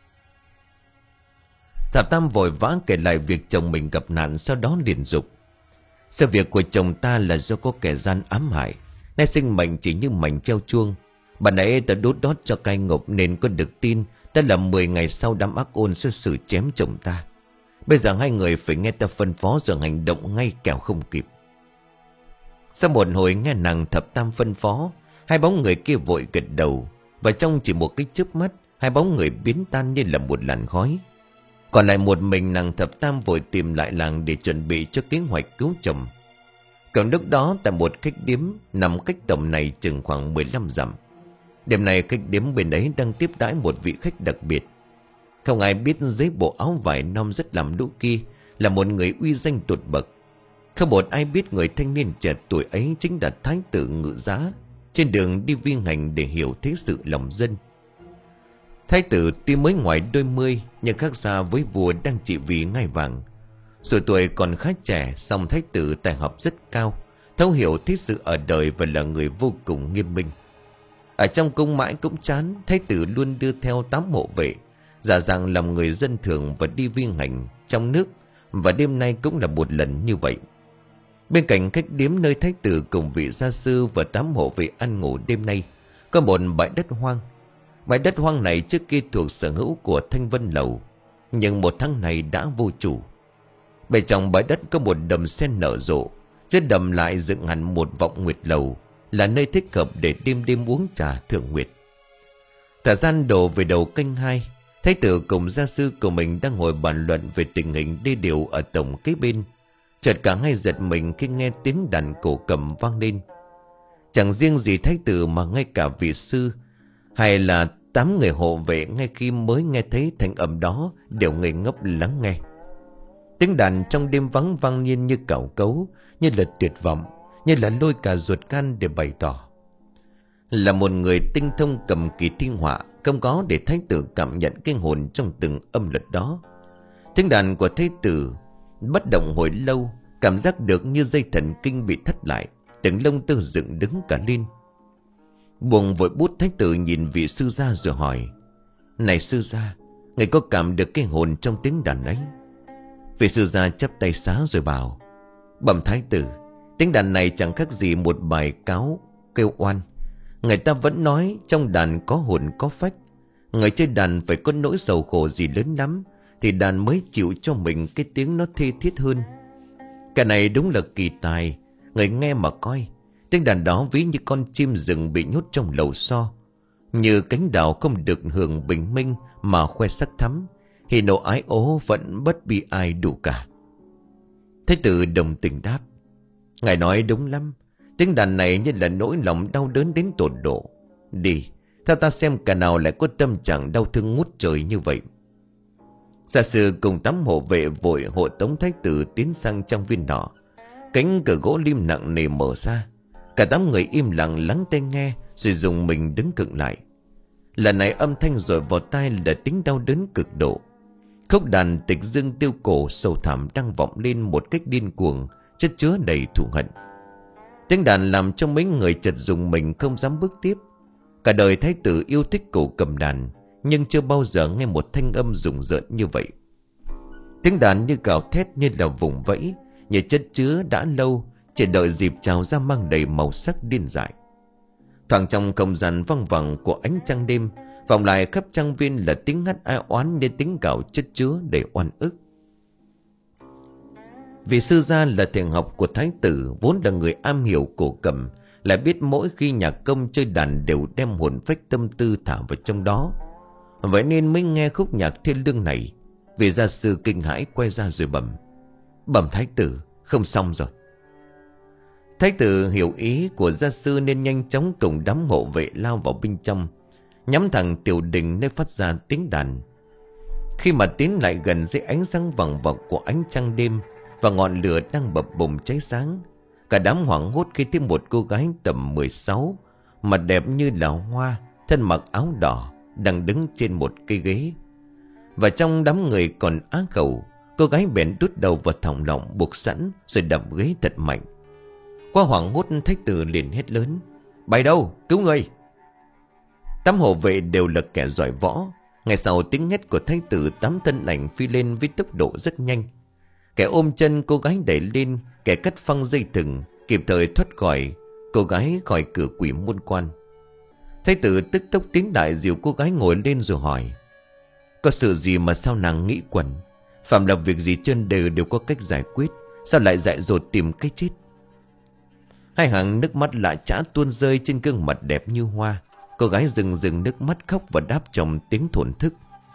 Thập tam vội vã kể lại việc chồng mình gặp nạn, sau đó liền dục: Sự việc của chồng ta là do có kẻ gian ám hại, nay sinh mệnh chỉ như mảnh treo chuông. Bà nãy ta đốt đót cho cai ngục nên có được tin, đã là mười ngày sau đám ác ôn sẽ xử chém chồng ta. Bây giờ hai người phải nghe ta phân phó rồi hành động ngay, kẻo không kịp. Sau một hồi nghe nàng thập tam phân phó, hai bóng người kia vội gật đầu, và trong chỉ một cái chớp mắt, hai bóng người biến tan như là một làn khói. Còn lại một mình nàng thập tam vội tìm lại làng để chuẩn bị cho kế hoạch cứu chồng. Còn lúc đó tại một khách điếm nằm cách tổng này chừng khoảng mười lăm dặm. Đêm nay khách điếm bên ấy đang tiếp đãi một vị khách đặc biệt. Không ai biết dưới bộ áo vải non rất làm lũ kia là một người uy danh tột bậc. Không một ai biết người thanh niên trẻ tuổi ấy chính là thái tử Ngự Giá, trên đường đi viên hành để hiểu thế sự lòng dân. Thái tử tuy mới ngoài đôi mươi, nhưng khác xa với vua đang trị vì ngai vàng. Rồi tuổi còn khá trẻ, song thái tử tài học rất cao, thấu hiểu thế sự ở đời và là người vô cùng nghiêm minh. Ở trong cung mãi cũng chán, thái tử luôn đưa theo tám hộ vệ, giả dạng làm người dân thường và đi viên hành trong nước. Và đêm nay cũng là một lần như vậy. Bên cạnh khách điếm nơi thái tử cùng vị gia sư và tám hộ vệ ăn ngủ đêm nay, có một bãi đất hoang. Bãi đất hoang này trước kia thuộc sở hữu của Thanh Vân Lầu, nhưng một tháng này đã vô chủ. Bên trong bãi đất có một đầm sen nở rộ, trên đầm lại dựng hẳn một vọng nguyệt lầu, là nơi thích hợp để đêm đêm uống trà thưởng nguyệt. Thời gian đổ về đầu canh hai, thái tử cùng gia sư của mình đang ngồi bàn luận về tình hình đê điều ở tổng kế bên. Chợt cả hai giật mình khi nghe tiếng đàn cổ cầm vang lên. Chẳng riêng gì thái tử mà ngay cả vị sư hay là tám người hộ vệ ngay khi mới nghe thấy thanh âm đó đều ngây ngốc lắng nghe. Tiếng đàn trong đêm vắng vang nhiên như cẩu cấu, như là tuyệt vọng, như là lôi cả ruột gan để bày tỏ. Là một người tinh thông cầm kỳ thi họa, không có để thái tử cảm nhận cái hồn trong từng âm luật đó. Tiếng đàn của thái tử bất động hồi lâu, cảm giác được như dây thần kinh bị thắt lại, từng lông tơ dựng đứng cả lên. Buông vội bút, thái tử nhìn vị sư gia rồi hỏi: Này sư gia, ngài có cảm được cái hồn trong tiếng đàn ấy? Vị sư gia chắp tay xá rồi bảo: Bẩm thái tử, tiếng đàn này chẳng khác gì một bài cáo kêu oan. Người ta vẫn nói trong đàn có hồn có phách. Người chơi đàn phải có nỗi sầu khổ gì lớn lắm thì đàn mới chịu cho mình cái tiếng nó thê thiết hơn. Cái này đúng là kỳ tài, người nghe mà coi. Tiếng đàn đó ví như con chim rừng bị nhốt trong lầu xo, như cánh đào không được hưởng bình minh mà khoe sắc thắm, thì nộ ái ố vẫn bất bi ai đủ cả. Thái tử đồng tình đáp: Ngài nói đúng lắm. Tiếng đàn này như là nỗi lòng đau đớn đến tột độ. Đi, theo ta xem cả nào lại có tâm trạng đau thương ngút trời như vậy. Gia sư cùng tám hộ vệ vội hộ tống thái tử tiến sang trong viên nọ. Cánh cửa gỗ lim nặng nề mở ra. Cả tám người im lặng lắng tai nghe, rồi dùng mình đứng khựng lại. Lần này âm thanh dội vào tai là tiếng đau đớn cực độ. Khúc đàn tịch dương tiêu cổ sâu thẳm đang vọng lên một cách điên cuồng, chất chứa đầy thù hận. Tiếng đàn làm cho mấy người chợt dùng mình không dám bước tiếp. Cả đời thái tử yêu thích cổ cầm đàn, nhưng chưa bao giờ nghe một thanh âm rùng rợn như vậy. Tiếng đàn như gào thét, như là vùng vẫy, như chất chứa đã lâu, chỉ đợi dịp trào ra mang đầy màu sắc điên dại. Thoảng trong không gian văng vẳng của ánh trăng đêm, vọng lại khắp trang viên là tiếng hát ai oán như tiếng gào chất chứa đầy oan ức. Vì sư gia là thiền học của thái tử, vốn là người am hiểu cổ cầm, lại biết mỗi khi nhạc công chơi đàn đều đem hồn phách tâm tư thả vào trong đó. Vậy nên mới nghe khúc nhạc thiên lương này. Vì gia sư kinh hãi quay ra rồi bẩm: Bẩm thái tử, không xong rồi. Thái tử hiểu ý của gia sư nên nhanh chóng cùng đám hộ vệ lao vào bên trong, nhắm thẳng tiểu đình nơi phát ra tiếng đàn. Khi mà tiến lại gần dưới ánh sáng vàng vọc của ánh trăng đêm và ngọn lửa đang bập bùng cháy sáng, cả đám hoảng hốt khi thấy một cô gái tầm mười sáu, mặt đẹp như là hoa, thân mặc áo đỏ, đang đứng trên một cây ghế. Và trong đám người còn á khẩu, cô gái bèn đút đầu vào thòng lọng buộc sẵn rồi đập ghế thật mạnh. Qua hoảng hốt, Thái tử liền hét lớn: "Bay đâu? Cứu người!" Tám hộ vệ đều là kẻ giỏi võ. Ngay sau tiếng hét của thái tử, tám thân ảnh phi lên với tốc độ rất nhanh. Kẻ ôm chân cô gái đẩy lên, kẻ cắt phăng dây thừng, kịp thời thoát khỏi cô gái khỏi cửa quỷ môn quan. Thái tử tức tốc tiến đại dìu cô gái ngồi lên rồi hỏi: "Có sự gì mà sao nàng nghĩ quẩn? Phạm là việc gì trên đời đều có cách giải quyết, sao lại dại dột tìm cái chết?" Hai hàng nước mắt lạ chã tuôn rơi trên gương mặt đẹp như hoa. Cô gái rừng rừng nước mắt khóc và đáp trong tiếng thổn thức: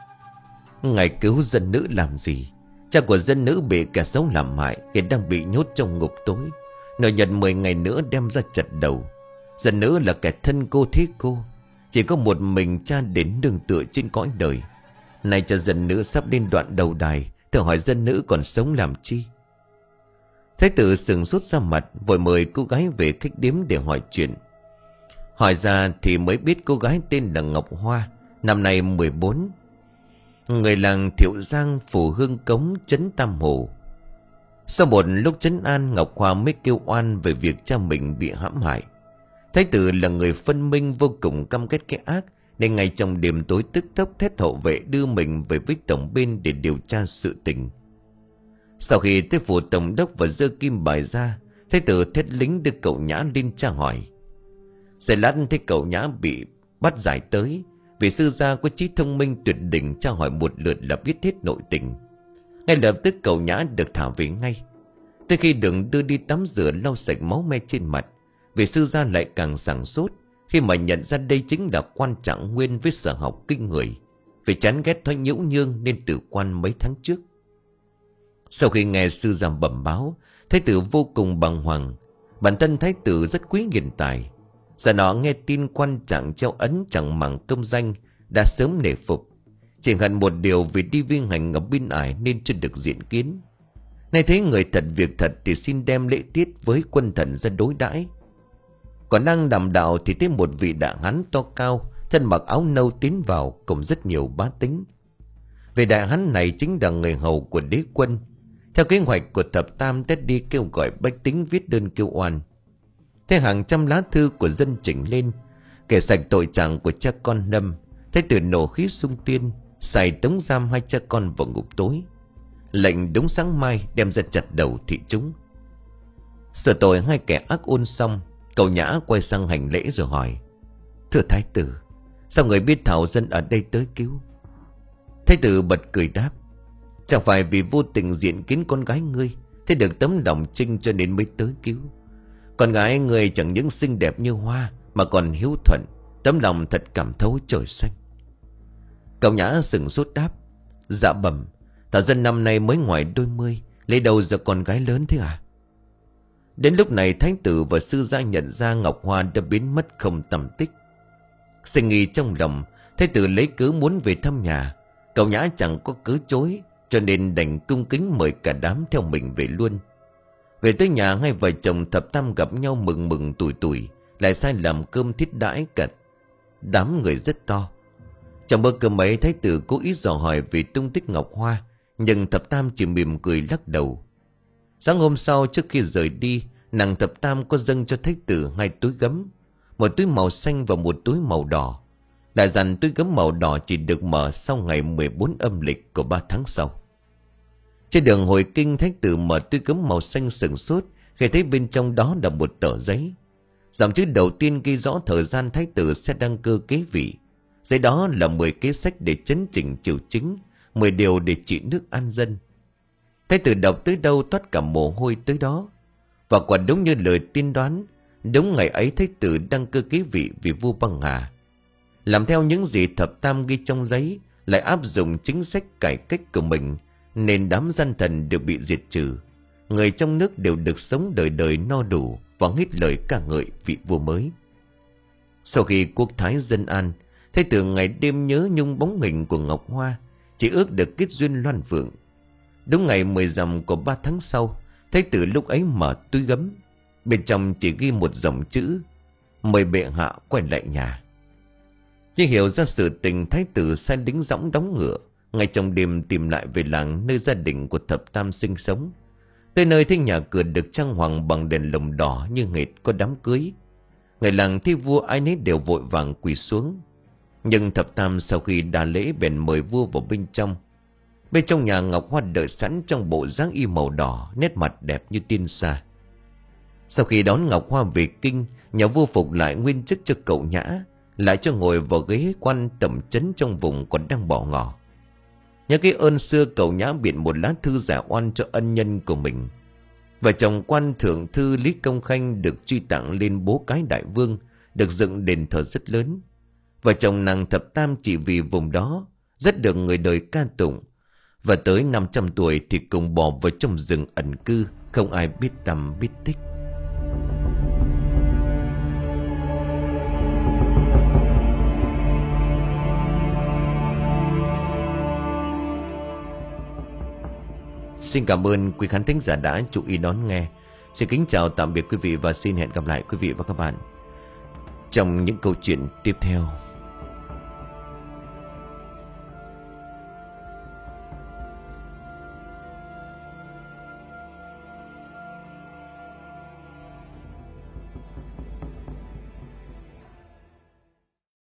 "Ngài cứu dân nữ làm gì? Cha của dân nữ bị kẻ xấu làm hại, hiện đang bị nhốt trong ngục tối. Nợ nhận mười ngày nữa đem ra chặt đầu. Dân nữ là kẻ thân cô thế cô, chỉ có một mình cha đến nương tựa trên cõi đời. Nay cha dân nữ sắp đến đoạn đầu đài, thử hỏi dân nữ còn sống làm chi?" Thái tử sừng sốt ra mặt, vội mời cô gái về khách điếm để hỏi chuyện. Hỏi ra thì mới biết cô gái tên là Ngọc Hoa, năm nay mười bốn, người làng Thiệu Giang, phủ Hương Cống, trấn Tam Hồ. Sau một lúc trấn an, Ngọc Hoa mới kêu oan về việc cha mình bị hãm hại. Thái tử là người phân minh, vô cùng căm ghét cái ác, nên ngay trong đêm tối tức tốc thét hộ vệ đưa mình về với tổng bên để điều tra sự tình. Sau khi tới phủ tổng đốc và giơ kim bài ra, thái tử thét lính đưa cậu Nhã lên tra hỏi. Giây lát thấy cậu Nhã bị bắt giải tới. Vì sư gia có trí thông minh tuyệt đỉnh, tra hỏi một lượt là biết hết nội tình. Ngay lập tức cậu Nhã được thả về ngay. Tới khi được đưa đi tắm rửa lau sạch máu me trên mặt, vì sư gia lại càng sảng sốt khi mà nhận ra đây chính là quan Trạng Nguyên với sở học kinh người. Vì chán ghét thói nhiễu nhương nên tử quan mấy tháng trước. Sau khi nghe sư gia bẩm báo, thái tử vô cùng bàng hoàng. Bản thân thái tử rất quý hiền tài. Giờ nó nghe tin quan Trạng treo ấn chẳng màng công danh, đã sớm nể phục. Chỉ hận một điều vì đi viên hành ở bên ải nên chưa được diện kiến. Nay thấy người thật việc thật thì xin đem lễ tiết với quân thần ra đối đãi. Còn đang đàm đạo thì thấy một vị đại hán to cao, thân mặc áo nâu tiến vào cùng rất nhiều bá tính. Vị đại hán này chính là người hầu của đế quân. Theo kế hoạch của thập tam, đã đi kêu gọi bách tính viết đơn kêu oan. Thế hàng trăm lá thư của dân chỉnh lên, kể sạch tội trạng của cha con Lâm. Thái tử nổ khí xung tiên, xài tống giam hai cha con vào ngục tối, lệnh đúng sáng mai đem ra chặt đầu thị chúng. Sở tội hai kẻ ác ôn xong, cậu Nhã quay sang hành lễ rồi hỏi: "Thưa thái tử, sao người biết thảo dân ở đây tới cứu?" Thái tử bật cười đáp: "Chẳng phải vì vô tình diện kiến con gái ngươi, thế được tấm lòng trinh cho nên mới tới cứu. Con gái người chẳng những xinh đẹp như hoa mà còn hiếu thuận, tấm lòng thật cảm thấu trời xanh." Cậu Nhã sừng sốt đáp: "Dạ bẩm, thảo dân năm nay mới ngoài đôi mươi, lấy đâu giờ con gái lớn thế à?" Đến lúc này thái tử và sư gia nhận ra Ngọc Hoa đã biến mất không tầm tích. Sinh nghi trong lòng, thái tử lấy cớ muốn về thăm nhà. Cậu Nhã chẳng có cớ chối, cho nên đành cung kính mời cả đám theo mình về luôn. Về tới nhà, hai vợ chồng thập tam gặp nhau mừng mừng tủi tủi, lại sai làm cơm thiết đãi cả đám người rất to. Trong bữa cơm ấy, thái tử cố ý dò hỏi về tung tích Ngọc Hoa, nhưng thập tam chỉ mỉm cười lắc đầu. Sáng hôm sau, trước khi rời đi, nàng thập tam có dâng cho thái tử hai túi gấm, một túi màu xanh và một túi màu đỏ. Đã dặn túi gấm màu đỏ chỉ được mở sau ngày mười bốn âm lịch của ba tháng sau. Trên đường hồi kinh, thái tử mở túi gấm màu xanh sừng sốt khi thấy bên trong đó là một tờ giấy. Dòng chữ đầu tiên ghi rõ thời gian thái tử sẽ đăng cơ kế vị. Giấy đó là mười kế sách để chấn chỉnh triều chính, mười điều để trị nước an dân. Thái tử đọc tới đâu toát cả mồ hôi tới đó. Và quả đúng như lời tiên đoán, đúng ngày ấy thái tử đăng cơ kế vị vì vua Băng Hà. Làm theo những gì thập tam ghi trong giấy, lại áp dụng chính sách cải cách của mình, nên đám gian thần đều bị diệt trừ. Người trong nước đều được sống đời đời no đủ và hết lời ca ngợi vị vua mới. Sau khi quốc thái dân an, thái tử ngày đêm nhớ nhung bóng hình của Ngọc Hoa. chỉ ước được kết duyên loan phượng. Đúng ngày mười rằm của ba tháng sau, thái tử lúc ấy mở túi gấm, bên trong chỉ ghi một dòng chữ: mời bệ hạ quay lại nhà. Khi hiểu ra sự tình, thái tử sai lính dõng đóng ngựa ngay trong đêm tìm lại về làng nơi gia đình của thập tam sinh sống. Tới nơi thấy nhà cửa được trang hoàng bằng đèn lồng đỏ như hệt có đám cưới. Người làng thấy vua ai nấy đều vội vàng quỳ xuống. Nhưng thập tam sau khi đà lễ bèn mời vua vào bên trong. Bên trong nhà, Ngọc Hoa đợi sẵn trong bộ dáng y màu đỏ, nét mặt đẹp như tiên sa. Sau khi đón Ngọc Hoa về kinh, nhà vua phục lại nguyên chức cho cậu Nhã, lại cho ngồi vào ghế quan tẩm chấn trong vùng còn đang bỏ ngỏ. Nhớ cái ơn xưa, cậu Nhã biện một lá thư giả oan cho ân nhân của mình. Vợ chồng quan thượng thư Lý Công Khanh được truy tặng lên bố cái đại vương, được dựng đền thờ rất lớn. Vợ chồng nàng thập tam chỉ vì vùng đó rất được người đời ca tụng. Và tới năm trăm tuổi thì cùng bỏ vào trong rừng ẩn cư, không ai biết tăm biết tích. Xin cảm ơn quý khán thính giả đã chú ý đón nghe. Xin kính chào tạm biệt quý vị và xin hẹn gặp lại quý vị và các bạn trong những câu chuyện tiếp theo.